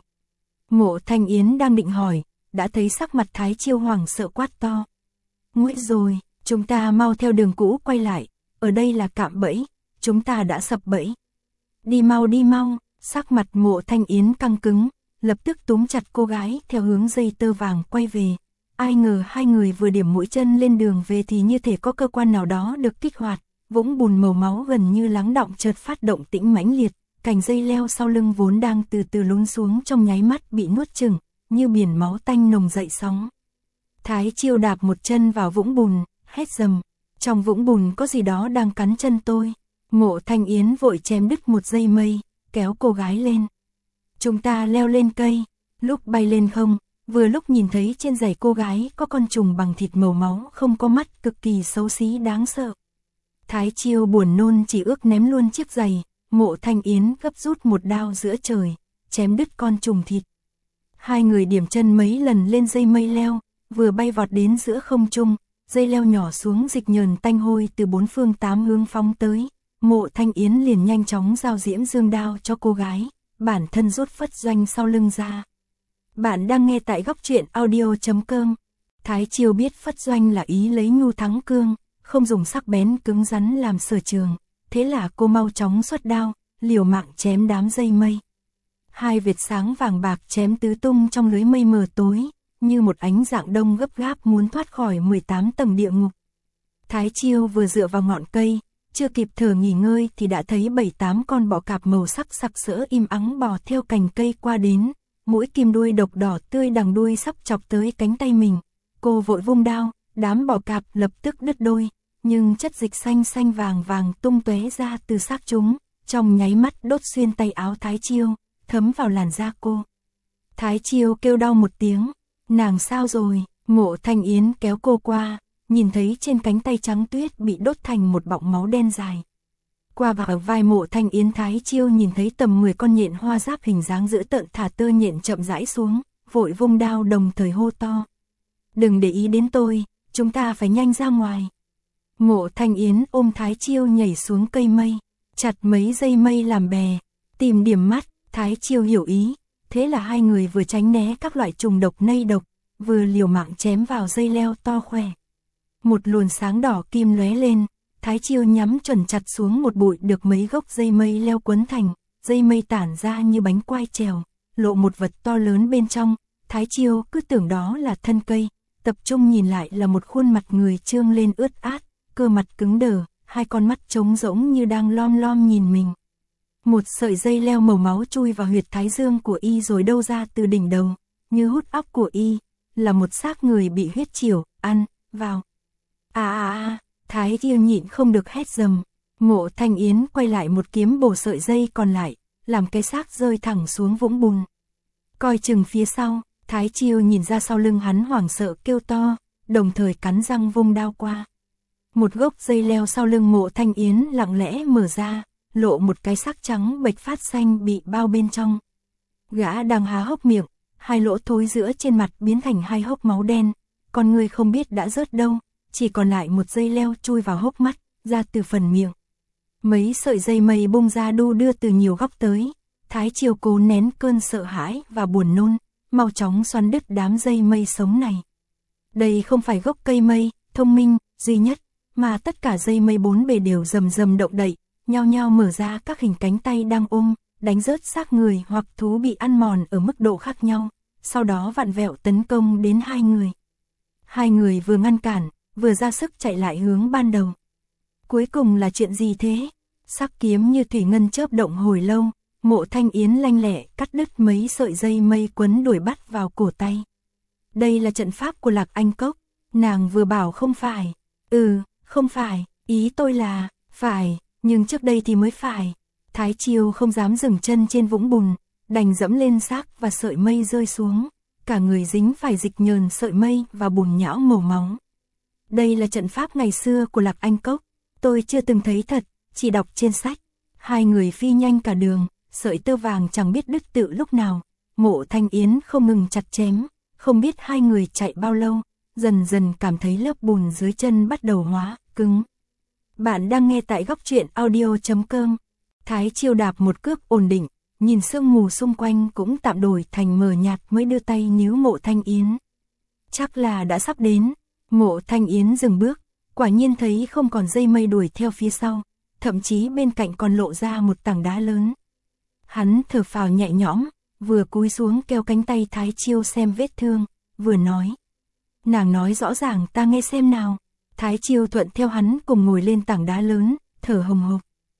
S1: Mộ Thanh Yến đang định hỏi, đã thấy sắc mặt Thái Chiêu hoảng sợ quát to. Nguy rồi, chúng ta mau theo đường cũ quay lại, ở đây là cạm bẫy, chúng ta đã sập bẫy. Đi mau, sắc mặt Mộ Thanh Yến căng cứng, lập tức túm chặt cô gái theo hướng dây tơ vàng quay về. Ai ngờ hai người vừa điểm mũi chân lên đường về thì như thể có cơ quan nào đó được kích hoạt, vũng bùn màu máu gần như lắng đọng chợt phát động tĩnh mãnh liệt, cành dây leo sau lưng vốn đang từ từ lún xuống trong nháy mắt bị nuốt chửng, như biển máu tanh nồng dậy sóng. Thái Chiêu đạp một chân vào vũng bùn, hét dầm, trong vũng bùn có gì đó đang cắn chân tôi. Mộ Thanh Yến vội chém đứt một dây mây, kéo cô gái lên. Chúng ta leo lên cây, lúc bay lên không, vừa lúc nhìn thấy trên giày cô gái có con trùng bằng thịt màu máu không có mắt cực kỳ xấu xí đáng sợ. Thái Chiêu buồn nôn chỉ ước ném luôn chiếc giày, Mộ Thanh Yến gấp rút một đao giữa trời, chém đứt con trùng thịt. Hai người điểm chân mấy lần lên dây mây leo, vừa bay vọt đến giữa không trung, dây leo nhỏ xuống dịch nhờn tanh hôi từ bốn phương tám hướng phóng tới. Mộ Thanh Yến liền nhanh chóng giao diễm dương đao cho cô gái, bản thân rút phất doanh sau lưng ra. Bạn đang nghe tại góc truyện audio.com. Thái Chiêu biết phất doanh là ý lấy nhu thắng cương, không dùng sắc bén cứng rắn làm sở trường, thế là cô mau chóng xuất đao, liều mạng chém đám dây mây. Hai vệt sáng vàng bạc chém tứ tung trong lưới mây mờ tối, như một ánh dạng đông gấp gáp muốn thoát khỏi 18 tầng địa ngục. Thái Chiêu vừa dựa vào ngọn cây, chưa kịp thở nghỉ ngơi thì đã thấy 7-8 con bọ cạp màu sắc sặc sỡ im ắng bò theo cành cây qua đến, mũi kim đuôi độc đỏ tươi đằng đuôi sắp chọc tới cánh tay mình. Cô vội vung đao, đám bọ cạp lập tức đứt đôi, nhưng chất dịch xanh xanh vàng vàng tung tóe ra từ xác chúng, trong nháy mắt đốt xuyên tay áo Thái Chiêu, thấm vào làn da cô. Thái Chiêu kêu đau một tiếng, nàng sao rồi? Mộ Thanh Yến kéo cô qua, nhìn thấy trên cánh tay trắng tuyết bị đốt thành một bọng máu đen dài. Qua vào vai Mộ Thanh Yến, Thái Chiêu nhìn thấy tầm 10 con nhện hoa giáp hình dáng dữ tợn thả tơ nhện chậm rãi xuống, vội vung đao đồng thời hô to. Đừng để ý đến tôi, chúng ta phải nhanh ra ngoài. Mộ Thanh Yến ôm Thái Chiêu nhảy xuống cây mây, chặt mấy dây mây làm bè, tìm điểm mắt. Thái Chiêu hiểu ý, thế là hai người vừa tránh né các loại trùng độc nây độc, vừa liều mạng chém vào dây leo to khỏe. Một luồng sáng đỏ kim lóe lên, Thái Chiêu nhắm chuẩn chặt xuống một bụi được mấy gốc dây mây leo quấn thành, dây mây tản ra như bánh quai trèo, lộ một vật to lớn bên trong. Thái Chiêu cứ tưởng đó là thân cây, tập trung nhìn lại là một khuôn mặt người trương lên ướt át, cơ mặt cứng đờ, hai con mắt trống rỗng như đang lom lom nhìn mình. Một sợi dây leo màu máu chui vào huyệt thái dương của y rồi đâu ra từ đỉnh đầu, như hút óc của y, là một xác người bị huyết triều ăn vào. Thái Chiêu nhịn không được hét dầm. Mộ Thanh Yến quay lại một kiếm bổ sợi dây còn lại, làm cái xác rơi thẳng xuống vũng bùn. Coi chừng phía sau, Thái Chiêu nhìn ra sau lưng hắn hoảng sợ kêu to, đồng thời cắn răng vung đao qua. Một gốc dây leo sau lưng Mộ Thanh Yến lặng lẽ mở ra, lộ một cái xác trắng bệch phát xanh bị bao bên trong. Gã đang há hốc miệng, hai lỗ thối giữa trên mặt biến thành hai hốc máu đen, con người không biết đã rớt đâu, chỉ còn lại một dây leo chui vào hốc mắt, ra từ phần miệng. Mấy sợi dây mây bung ra đu đưa từ nhiều góc tới, Thái Chiêu cố nén cơn sợ hãi và buồn nôn, mau chóng xoắn đứt đám dây mây sống này. Đây không phải gốc cây mây thông minh duy nhất, mà tất cả dây mây bốn bề đều rầm rầm động đậy, nhao nhao mở ra các hình cánh tay đang ôm, đánh rớt xác người hoặc thú bị ăn mòn ở mức độ khác nhau, sau đó vặn vẹo tấn công đến hai người. Hai người vừa ngăn cản, vừa ra sức chạy lại hướng ban đầu. Cuối cùng là chuyện gì thế? Sắc kiếm như thủy ngân chớp động hồi lâu, Mộ Thanh Yến lanh lẹ cắt đứt mấy sợi dây mây quấn đuổi bắt vào cổ tay. Đây là trận pháp của Lạc Anh Cốc, nàng vừa bảo không phải. Không phải, ý tôi là, phải, nhưng trước đây thì mới phải. Thái Chiêu không dám dừng chân trên vũng bùn, đành dẫm lên xác và sợi mây rơi xuống, cả người dính phải dịch nhờn sợi mây và bùn nhão màu máu. Đây là trận pháp ngày xưa của Lạc Anh Cốc, tôi chưa từng thấy thật, chỉ đọc trên sách. Hai người phi nhanh cả đường, sợi tơ vàng chẳng biết đứt tự lúc nào. Mộ Thanh Yến không ngừng chặt chém, không biết hai người chạy bao lâu, dần dần cảm thấy lớp bùn dưới chân bắt đầu hóa cứng. Bạn đang nghe tại góc truyện audio.com. Thái Chiêu đạp một cước ổn định, nhìn sương mù xung quanh cũng tạm đổi thành mờ nhạt mới đưa tay níu Mộ Thanh Yến. Chắc là đã sắp đến. Mộ Thanh Yến dừng bước, quả nhiên thấy không còn dây mây đuổi theo phía sau, thậm chí bên cạnh còn lộ ra một tảng đá lớn. Hắn thở phào nhẹ nhõm, vừa cúi xuống kéo cánh tay Thái Chiêu xem vết thương, vừa nói. Nàng nói rõ ràng ta nghe xem nào. Thái Chiêu thuận theo hắn cùng ngồi lên tảng đá lớn, thở hồng hộc.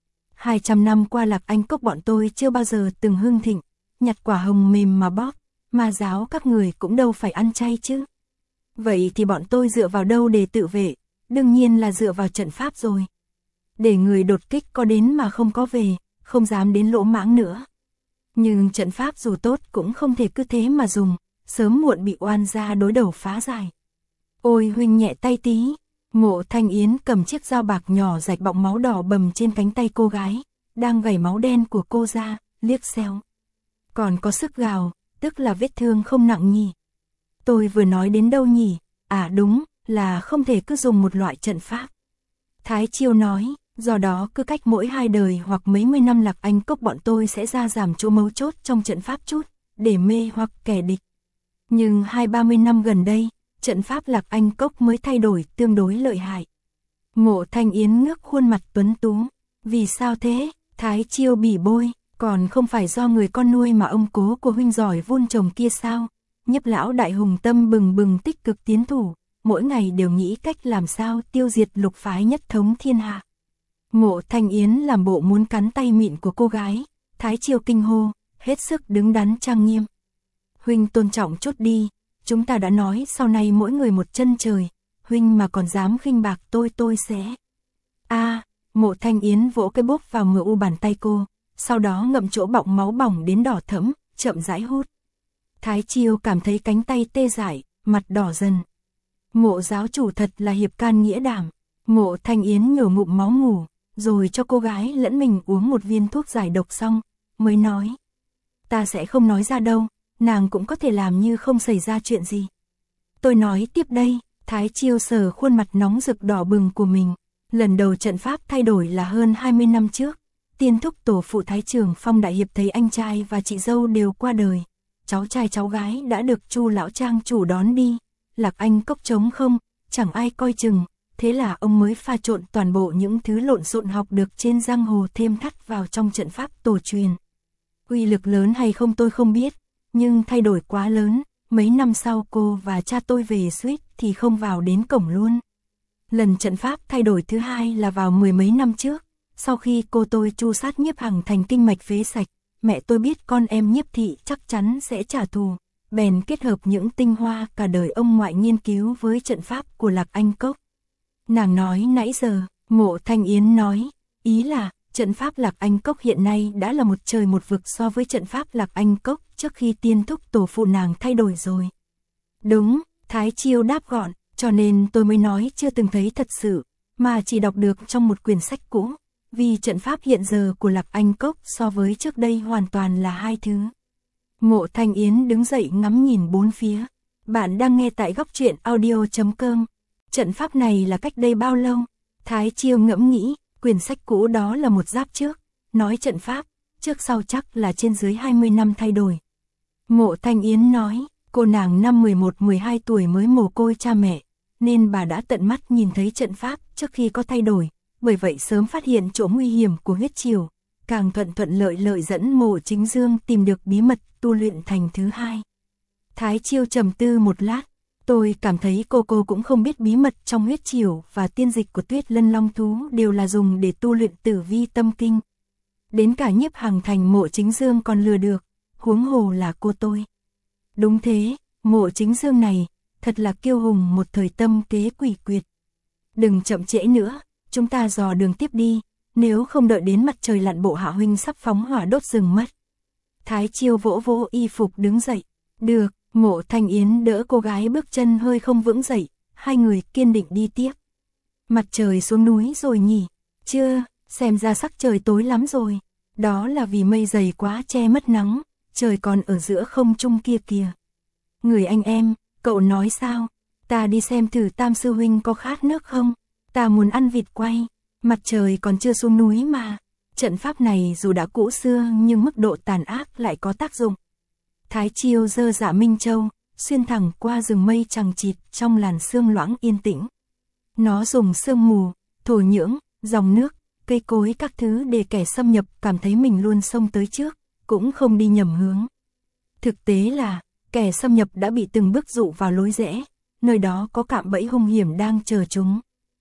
S1: 200 năm qua Lạc Anh Cốc bọn tôi chưa bao giờ từng hưng thịnh, nhặt quả hồng mềm mà bóp, ma giáo các người cũng đâu phải ăn chay chứ. Vậy thì bọn tôi dựa vào đâu để tự vệ, đương nhiên là dựa vào trận pháp rồi. Để người đột kích có đến mà không có về, không dám đến lỗ mãng nữa. Nhưng trận pháp dù tốt cũng không thể cứ thế mà dùng, sớm muộn bị oan gia đối đầu phá giải. Ôi huynh nhẹ tay tí. Mộ Thanh Yến cầm chiếc dao bạc nhỏ rạch bọng máu đỏ bầm trên cánh tay cô gái, đang gảy máu đen của cô ra, liếc xéo. Còn có sức gào, tức là vết thương không nặng nhỉ. Tôi vừa nói đến đâu nhỉ? À đúng, là không thể cứ dùng một loại trận pháp. Thái Chiêu nói, do đó cứ cách mỗi 2 đời hoặc mấy mươi năm Lạc Anh Cốc bọn tôi sẽ ra giảm chỗ mấu chốt trong trận pháp chút, để mê hoặc kẻ địch. Nhưng 20-30 năm gần đây, trận pháp Lạc Anh Cốc mới thay đổi tương đối lợi hại. Mộ Thanh Yến ngước khuôn mặt tuấn tú. Vì sao thế? Thái Chiêu bỉ bôi, còn không phải do người con nuôi mà ông cố của huynh giỏi vun trồng kia sao? Nhiếp lão đại hùng tâm bừng bừng tích cực tiến thủ, mỗi ngày đều nghĩ cách làm sao tiêu diệt lục phái nhất thống thiên hạ. Mộ Thanh Yến làm bộ muốn cắn tay mịn của cô gái, Thái Chiêu kinh hô, hết sức đứng đắn trang nghiêm. Huynh tôn trọng chút đi, chúng ta đã nói sau này mỗi người một chân trời, huynh mà còn dám khinh bạc tôi sẽ. Mộ Thanh Yến vỗ cái bốp vào mờ u bàn tay cô, sau đó ngậm chỗ bọng máu bỏng đến đỏ thẫm, chậm rãi hút. Thái Chiêu cảm thấy cánh tay tê dại, mặt đỏ dần. Mộ giáo chủ thật là hiệp can nghĩa đảm. Mộ Thanh Yến nhổ ngụm máu ngủ, rồi cho cô gái lẫn mình uống một viên thuốc giải độc xong, mới nói. Ta sẽ không nói ra đâu, nàng cũng có thể làm như không xảy ra chuyện gì. Tôi nói tiếp đây. Thái Chiêu sờ khuôn mặt nóng rực đỏ bừng của mình. Lần đầu trận pháp thay đổi là hơn 20 năm trước. Tiên thúc tổ phụ Thái Trường Phong đại hiệp thấy anh trai và chị dâu đều qua đời. Cháu trai cháu gái đã được Chu lão trang chủ đón đi. Lạc Anh Cốc trống không, chẳng ai coi chừng. Thế là ông mới pha trộn toàn bộ những thứ lộn xộn học được trên giang hồ thêm thắt vào trong trận pháp tổ truyền. Uy lực lớn hay không tôi không biết, nhưng thay đổi quá lớn. Mấy năm sau cô và cha tôi về suýt thì không vào đến cổng luôn. Lần trận pháp thay đổi thứ hai là vào 10 mấy năm trước. Sau khi cô tôi tru sát Nhiếp Hằng thành kinh mạch phế sạch, mẹ tôi biết con em Nhiếp thị chắc chắn sẽ trả thù. Bèn kết hợp những tinh hoa cả đời ông ngoại nghiên cứu với trận pháp của Lạc Anh Cốc. Nàng nói nãy giờ, Mộ Thanh Yến nói, ý là trận pháp Lạc Anh Cốc hiện nay đã là một trời một vực so với trận pháp Lạc Anh Cốc trước khi tiên thúc tổ phụ nàng thay đổi rồi. Đúng, Thái Chiêu đáp gọn, cho nên tôi mới nói chưa từng thấy thật sự, mà chỉ đọc được trong một quyển sách cũ, vì trận pháp hiện giờ của Lạc Anh Cốc so với trước đây hoàn toàn là hai thứ. Mộ Thanh Yến đứng dậy ngắm nhìn bốn phía. Bạn đang nghe tại góc truyện audio.com. Trận pháp này là cách đây bao lâu? Thái Chiêu ngẫm nghĩ, quyển sách cũ đó là một giáp trước, nói trận pháp, trước sau chắc là trên dưới 20 năm thay đổi. Mộ Thanh Yến nói, cô nàng năm 11-12 tuổi mới mồ côi cha mẹ, nên bà đã tận mắt nhìn thấy trận pháp trước khi có thay đổi, bởi vậy sớm phát hiện chỗ nguy hiểm của huyết triều, càng thuận lợi dẫn Mộ Chính Dương tìm được bí mật tu luyện thành thứ hai. Thái Chiêu trầm tư một lát, tôi cảm thấy cô cũng không biết bí mật trong huyết triều và tiên dịch của Tuyết Lân Long Thú đều là dùng để tu luyện Tử Vi Tâm Kinh. Đến cả Nhiếp Hằng thành Mộ Chính Dương còn lừa được, huống hồ là cô tôi. Đúng thế, Mộ Chính Dương này, thật là kiêu hùng một thời tâm kế quỷ quyệt. Đừng chậm trễ nữa, chúng ta dò đường tiếp đi, nếu không đợi đến mặt trời lặn Bộ hạ huynh sắp phóng hỏa đốt rừng mất. Thái Chiêu vỗ y phục đứng dậy. Được, Mộ Thanh Yến đỡ cô gái bước chân hơi không vững dậy, hai người kiên định đi tiếp. Mặt trời xuống núi rồi nhỉ? Chưa, xem ra sắc trời tối lắm rồi. Đó là vì mây dày quá che mất nắng, trời còn ở giữa không trung kia kìa. Người anh em, cậu nói sao? Ta đi xem thử Tam sư huynh có khát nước không? Ta muốn ăn vịt quay, mặt trời còn chưa xuống núi mà. Trận pháp này dù đã cũ xưa nhưng mức độ tàn ác lại có tác dụng. Thái Chiêu giơ Dạ Minh Châu, xuyên thẳng qua rừng mây chằng chịt trong làn sương loãng yên tĩnh. Nó dùng sương mù, thổ nhưỡng, dòng nước, cây cối các thứ để kẻ xâm nhập cảm thấy mình luôn xông tới trước, cũng không đi nhầm hướng. Thực tế là, kẻ xâm nhập đã bị từng bước dụ vào lối rẽ, nơi đó có cạm bẫy hung hiểm đang chờ chúng.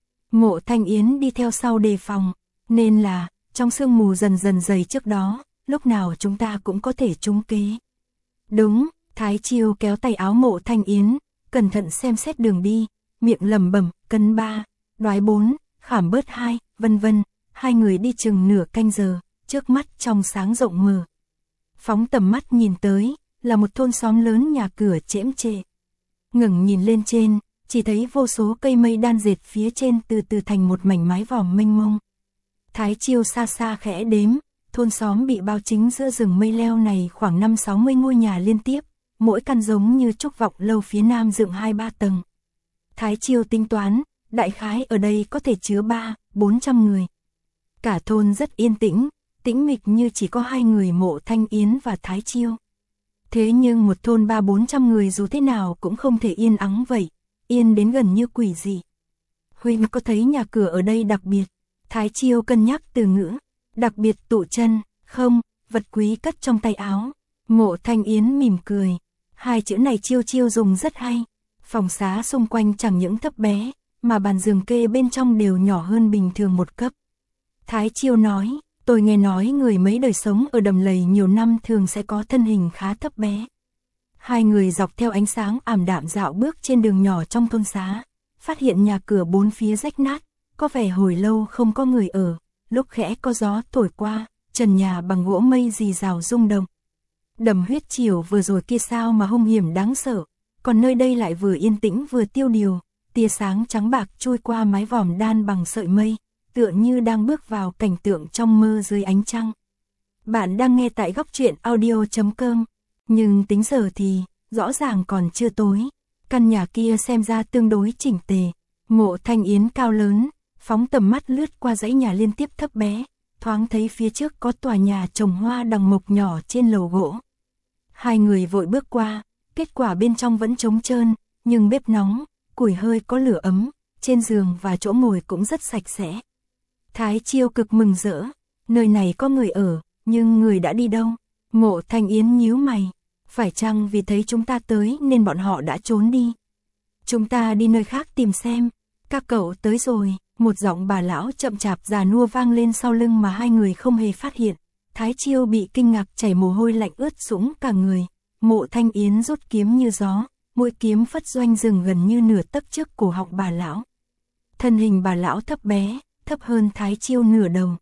S1: Mộ Thanh Yến đi theo sau đề phòng, nên là, trong sương mù dần dần dày trước đó, lúc nào chúng ta cũng có thể trúng kế. Đúng, Thái Chiêu kéo tay áo Mộ Thanh Yến, cẩn thận xem xét đường đi, miệng lẩm bẩm, cân 3, đoái 4, khảm bớt 2, vân vân. Hai người đi chừng nửa canh giờ, trước mắt trong sáng rộng mở. Phóng tầm mắt nhìn tới, là một thôn xóm lớn nhà cửa chễm chệ. Ngẩng nhìn lên trên, chỉ thấy vô số cây mây đan dệt phía trên từ từ thành một mảnh mái vòm mênh mông. Thái Chiêu xa xa khẽ đếm, thôn xóm bị bao chính giữa rừng mây leo này khoảng 5-60 ngôi nhà liên tiếp, mỗi căn giống như trúc vọng lâu phía nam dựng 2-3 tầng. Thái Chiêu tính toán, đại khái ở đây có thể chứa 300-400 người. Cả thôn rất yên tĩnh, tĩnh mịch như chỉ có hai người Mộ Thanh Yến và Thái Chiêu. Thế nhưng một thôn 300-400 người dù thế nào cũng không thể yên ắng vậy, yên đến gần như quỷ dị. Huynh có thấy nhà cửa ở đây đặc biệt? Thái Chiêu cân nhắc từ ngữ, đặc biệt tụ chân, không, vật quý cất trong tay áo. Mộ Thanh Yến mỉm cười, hai chữ này Chiêu Chiêu dùng rất hay. Phòng xá xung quanh chẳng những thấp bé, mà bàn giường kê bên trong đều nhỏ hơn bình thường một cấp. Thái Chiêu nói, tôi nghe nói người mấy đời sống ở đầm lầy nhiều năm thường sẽ có thân hình khá thấp bé. Hai người dọc theo ánh sáng ảm đạm dạo bước trên đường nhỏ trong thôn xá, phát hiện nhà cửa bốn phía rách nát, có vẻ hồi lâu không có người ở, lúc khẽ có gió thổi qua, trần nhà bằng gỗ mây rì rào rung động. Đầm Huyết Triều vừa rồi kia sao mà hung hiểm đáng sợ, còn nơi đây lại vừa yên tĩnh vừa tiêu điều, tia sáng trắng bạc trôi qua mái vòm đan bằng sợi mây, tựa như đang bước vào cảnh tượng trong mơ dưới ánh trăng. Bạn đang nghe tại góc truyện audio.com, nhưng tính giờ thì, rõ ràng còn chưa tối. Căn nhà kia xem ra tương đối chỉnh tề, Mộ Thanh Yến cao lớn, phóng tầm mắt lướt qua dãy nhà liên tiếp thấp bé, thoáng thấy phía trước có tòa nhà trồng hoa đằng mộc nhỏ trên lầu gỗ. Hai người vội bước qua, kết quả bên trong vẫn trống trơn, nhưng bếp nóng, củi hơi có lửa ấm, trên giường và chỗ ngồi cũng rất sạch sẽ. Thái Chiêu cực mừng rỡ, nơi này có người ở, nhưng người đã đi đâu? Mộ Thanh Yến nhíu mày, phải chăng vì thấy chúng ta tới nên bọn họ đã trốn đi? Chúng ta đi nơi khác tìm xem, các cậu tới rồi, một giọng bà lão chậm chạp già nua vang lên sau lưng mà hai người không hề phát hiện. Thái Chiêu bị kinh ngạc chảy mồ hôi lạnh ướt sũng cả người, Mộ Thanh Yến rút kiếm như gió, mũi kiếm phất doanh dừng gần như nửa tấc trước cổ họng bà lão. Thân hình bà lão thấp bé, thấp hơn Thái Chiêu nửa đầu.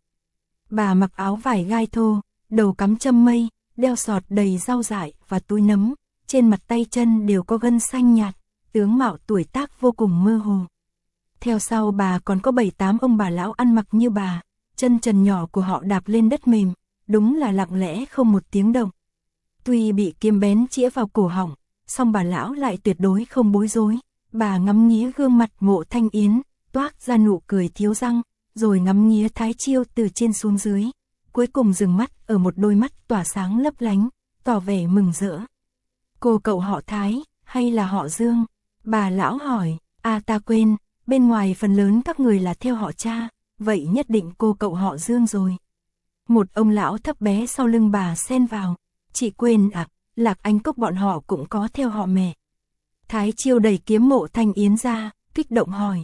S1: Bà mặc áo vải gai thô, đầu cắm châm mây, đeo sọt đầy rau dại và túi nấm, trên mặt tay chân đều có gân xanh nhạt, tướng mạo tuổi tác vô cùng mơ hồ. Theo sau bà còn có 7-8 ông bà lão ăn mặc như bà, chân trần nhỏ của họ đạp lên đất mềm, đúng là lặng lẽ không một tiếng động. Tuy bị kiếm bén chĩa vào cổ họng, song bà lão lại tuyệt đối không bối rối. Bà ngắm nghía gương mặt Mộ Thanh Yến, toát ra nụ cười thiếu răng, rồi ngắm nghía Thái Chiêu từ trên xuống dưới, cuối cùng dừng mắt ở một đôi mắt tỏa sáng lấp lánh, tỏ vẻ mừng rỡ. Cô cậu họ Thái, hay là họ Dương? Bà lão hỏi, ta quên, bên ngoài phần lớn các người là theo họ cha, vậy nhất định cô cậu họ Dương rồi. Một ông lão thấp bé sau lưng bà xen vào, chị quên Lạc Anh Cốc bọn họ cũng có theo họ mẹ. Thái Chiêu đẩy kiếm Mộ Thanh Yến ra, kích động hỏi.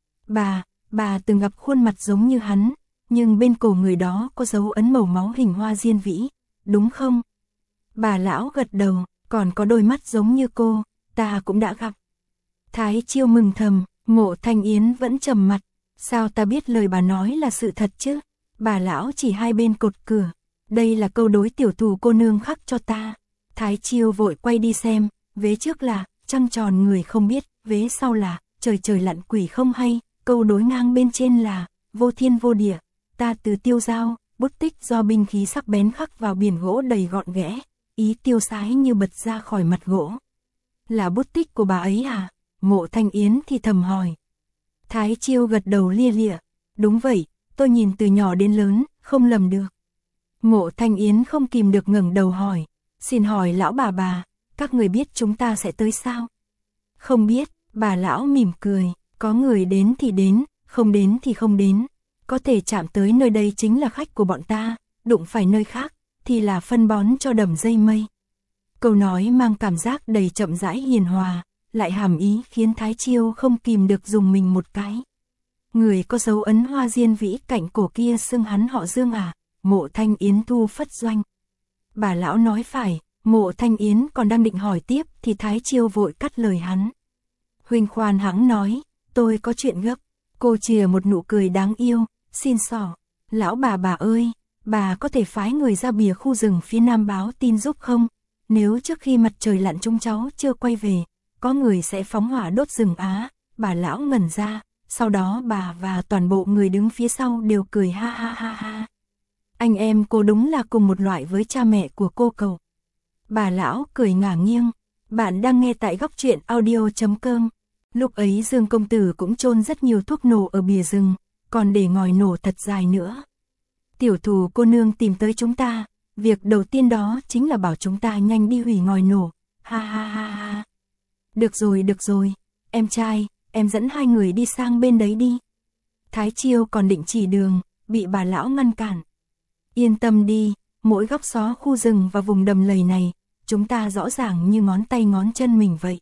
S1: Bà từng gặp khuôn mặt giống như hắn, nhưng bên cổ người đó có dấu ấn màu máu hình hoa diên vĩ, đúng không? Bà lão gật đầu, còn có đôi mắt giống như cô, ta cũng đã gặp. Thái Chiêu mừng thầm, Mộ Thanh Yến vẫn trầm mặt, sao ta biết lời bà nói là sự thật chứ? Bà lão chỉ hai bên cột cửa, đây là câu đối tiểu thù cô nương khắc cho ta. Thái Chiêu vội quay đi xem, vế trước là trăng tròn người không biết, vế sau là trời trời lặn quỷ không hay, câu đối ngang bên trên là, vô thiên vô địa, ta từ tiêu dao, bút tích do binh khí sắc bén khắc vào biển gỗ đầy gọn ghẽ, ý tiêu sái như bật ra khỏi mặt gỗ. Là bút tích của bà ấy à? Mộ Thanh Yến thì thầm hỏi. Thái Chiêu gật đầu lia lịa, đúng vậy, tôi nhìn từ nhỏ đến lớn, không lầm được. Mộ Thanh Yến không kìm được ngẩng đầu hỏi, xin hỏi lão bà, các người biết chúng ta sẽ tới sao? Không biết, bà lão mỉm cười, có người đến thì đến, không đến thì không đến. Có thể chạm tới nơi đây chính là khách của bọn ta, đụng phải nơi khác, thì là phân bón cho đầm dây mây. Câu nói mang cảm giác đầy chậm rãi hiền hòa, lại hàm ý khiến Thái Chiêu không kìm được dùng mình một cái. Người có dấu ấn hoa diên vĩ cạnh cổ kia xưng hắn họ Dương à? Mộ Thanh Yến thu phất doanh. Bà lão nói phải, Mộ Thanh Yến còn đang định hỏi tiếp thì Thái Chiêu vội cắt lời hắn. Huỳnh khoan hắng nói, tôi có chuyện gấp. Cô chìa một nụ cười đáng yêu, xin xỏ. Lão bà ơi, bà có thể phái người ra bìa khu rừng phía nam báo tin giúp không? Nếu trước khi mặt trời lặn chúng cháu chưa quay về, có người sẽ phóng hỏa đốt rừng á. Bà lão ngẩn ra, sau đó bà và toàn bộ người đứng phía sau đều cười ha ha ha ha. Anh em cô đúng là cùng một loại với cha mẹ của cô cậu. Bà lão cười ngả nghiêng. Bạn đang nghe tại góc truyện audio.com. Lúc ấy Dương công tử cũng chôn rất nhiều thuốc nổ ở bìa rừng, còn để ngòi nổ thật dài nữa. Tiểu Thù cô nương tìm tới chúng ta, việc đầu tiên đó chính là bảo chúng ta nhanh đi hủy ngòi nổ. Ha ha ha ha. Được rồi, em trai, em dẫn hai người đi sang bên đấy đi. Thái Chiêu còn định chỉ đường, bị bà lão ngăn cản. Yên tâm đi, mỗi góc xó khu rừng và vùng đầm lầy này, chúng ta rõ ràng như ngón tay ngón chân mình vậy.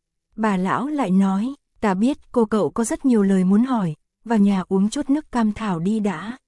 S1: Bà lão lại nói, ta biết cô cậu có rất nhiều lời muốn hỏi, vào nhà uống chút nước cam thảo đi đã.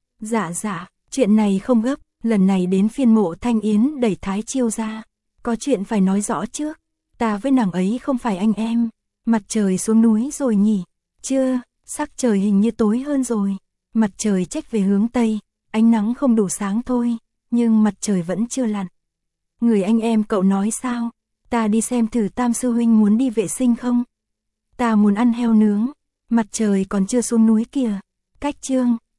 S1: Dạ, chuyện này không gấp, lần này đến phiên Mộ Thanh Yến đẩy Thái Chiêu ra. Có chuyện phải nói rõ trước, ta với nàng ấy không phải anh em. Mặt trời xuống núi rồi nhỉ? Chưa, sắc trời hình như tối hơn rồi. Mặt trời chếch về hướng Tây, ánh nắng không đủ sáng thôi, nhưng mặt trời vẫn chưa lặn. Người anh em cậu nói sao? Ta đi xem thử Tam sư huynh muốn đi vệ sinh không? Ta muốn ăn heo nướng, mặt trời còn chưa xuống núi kìa. Cách chương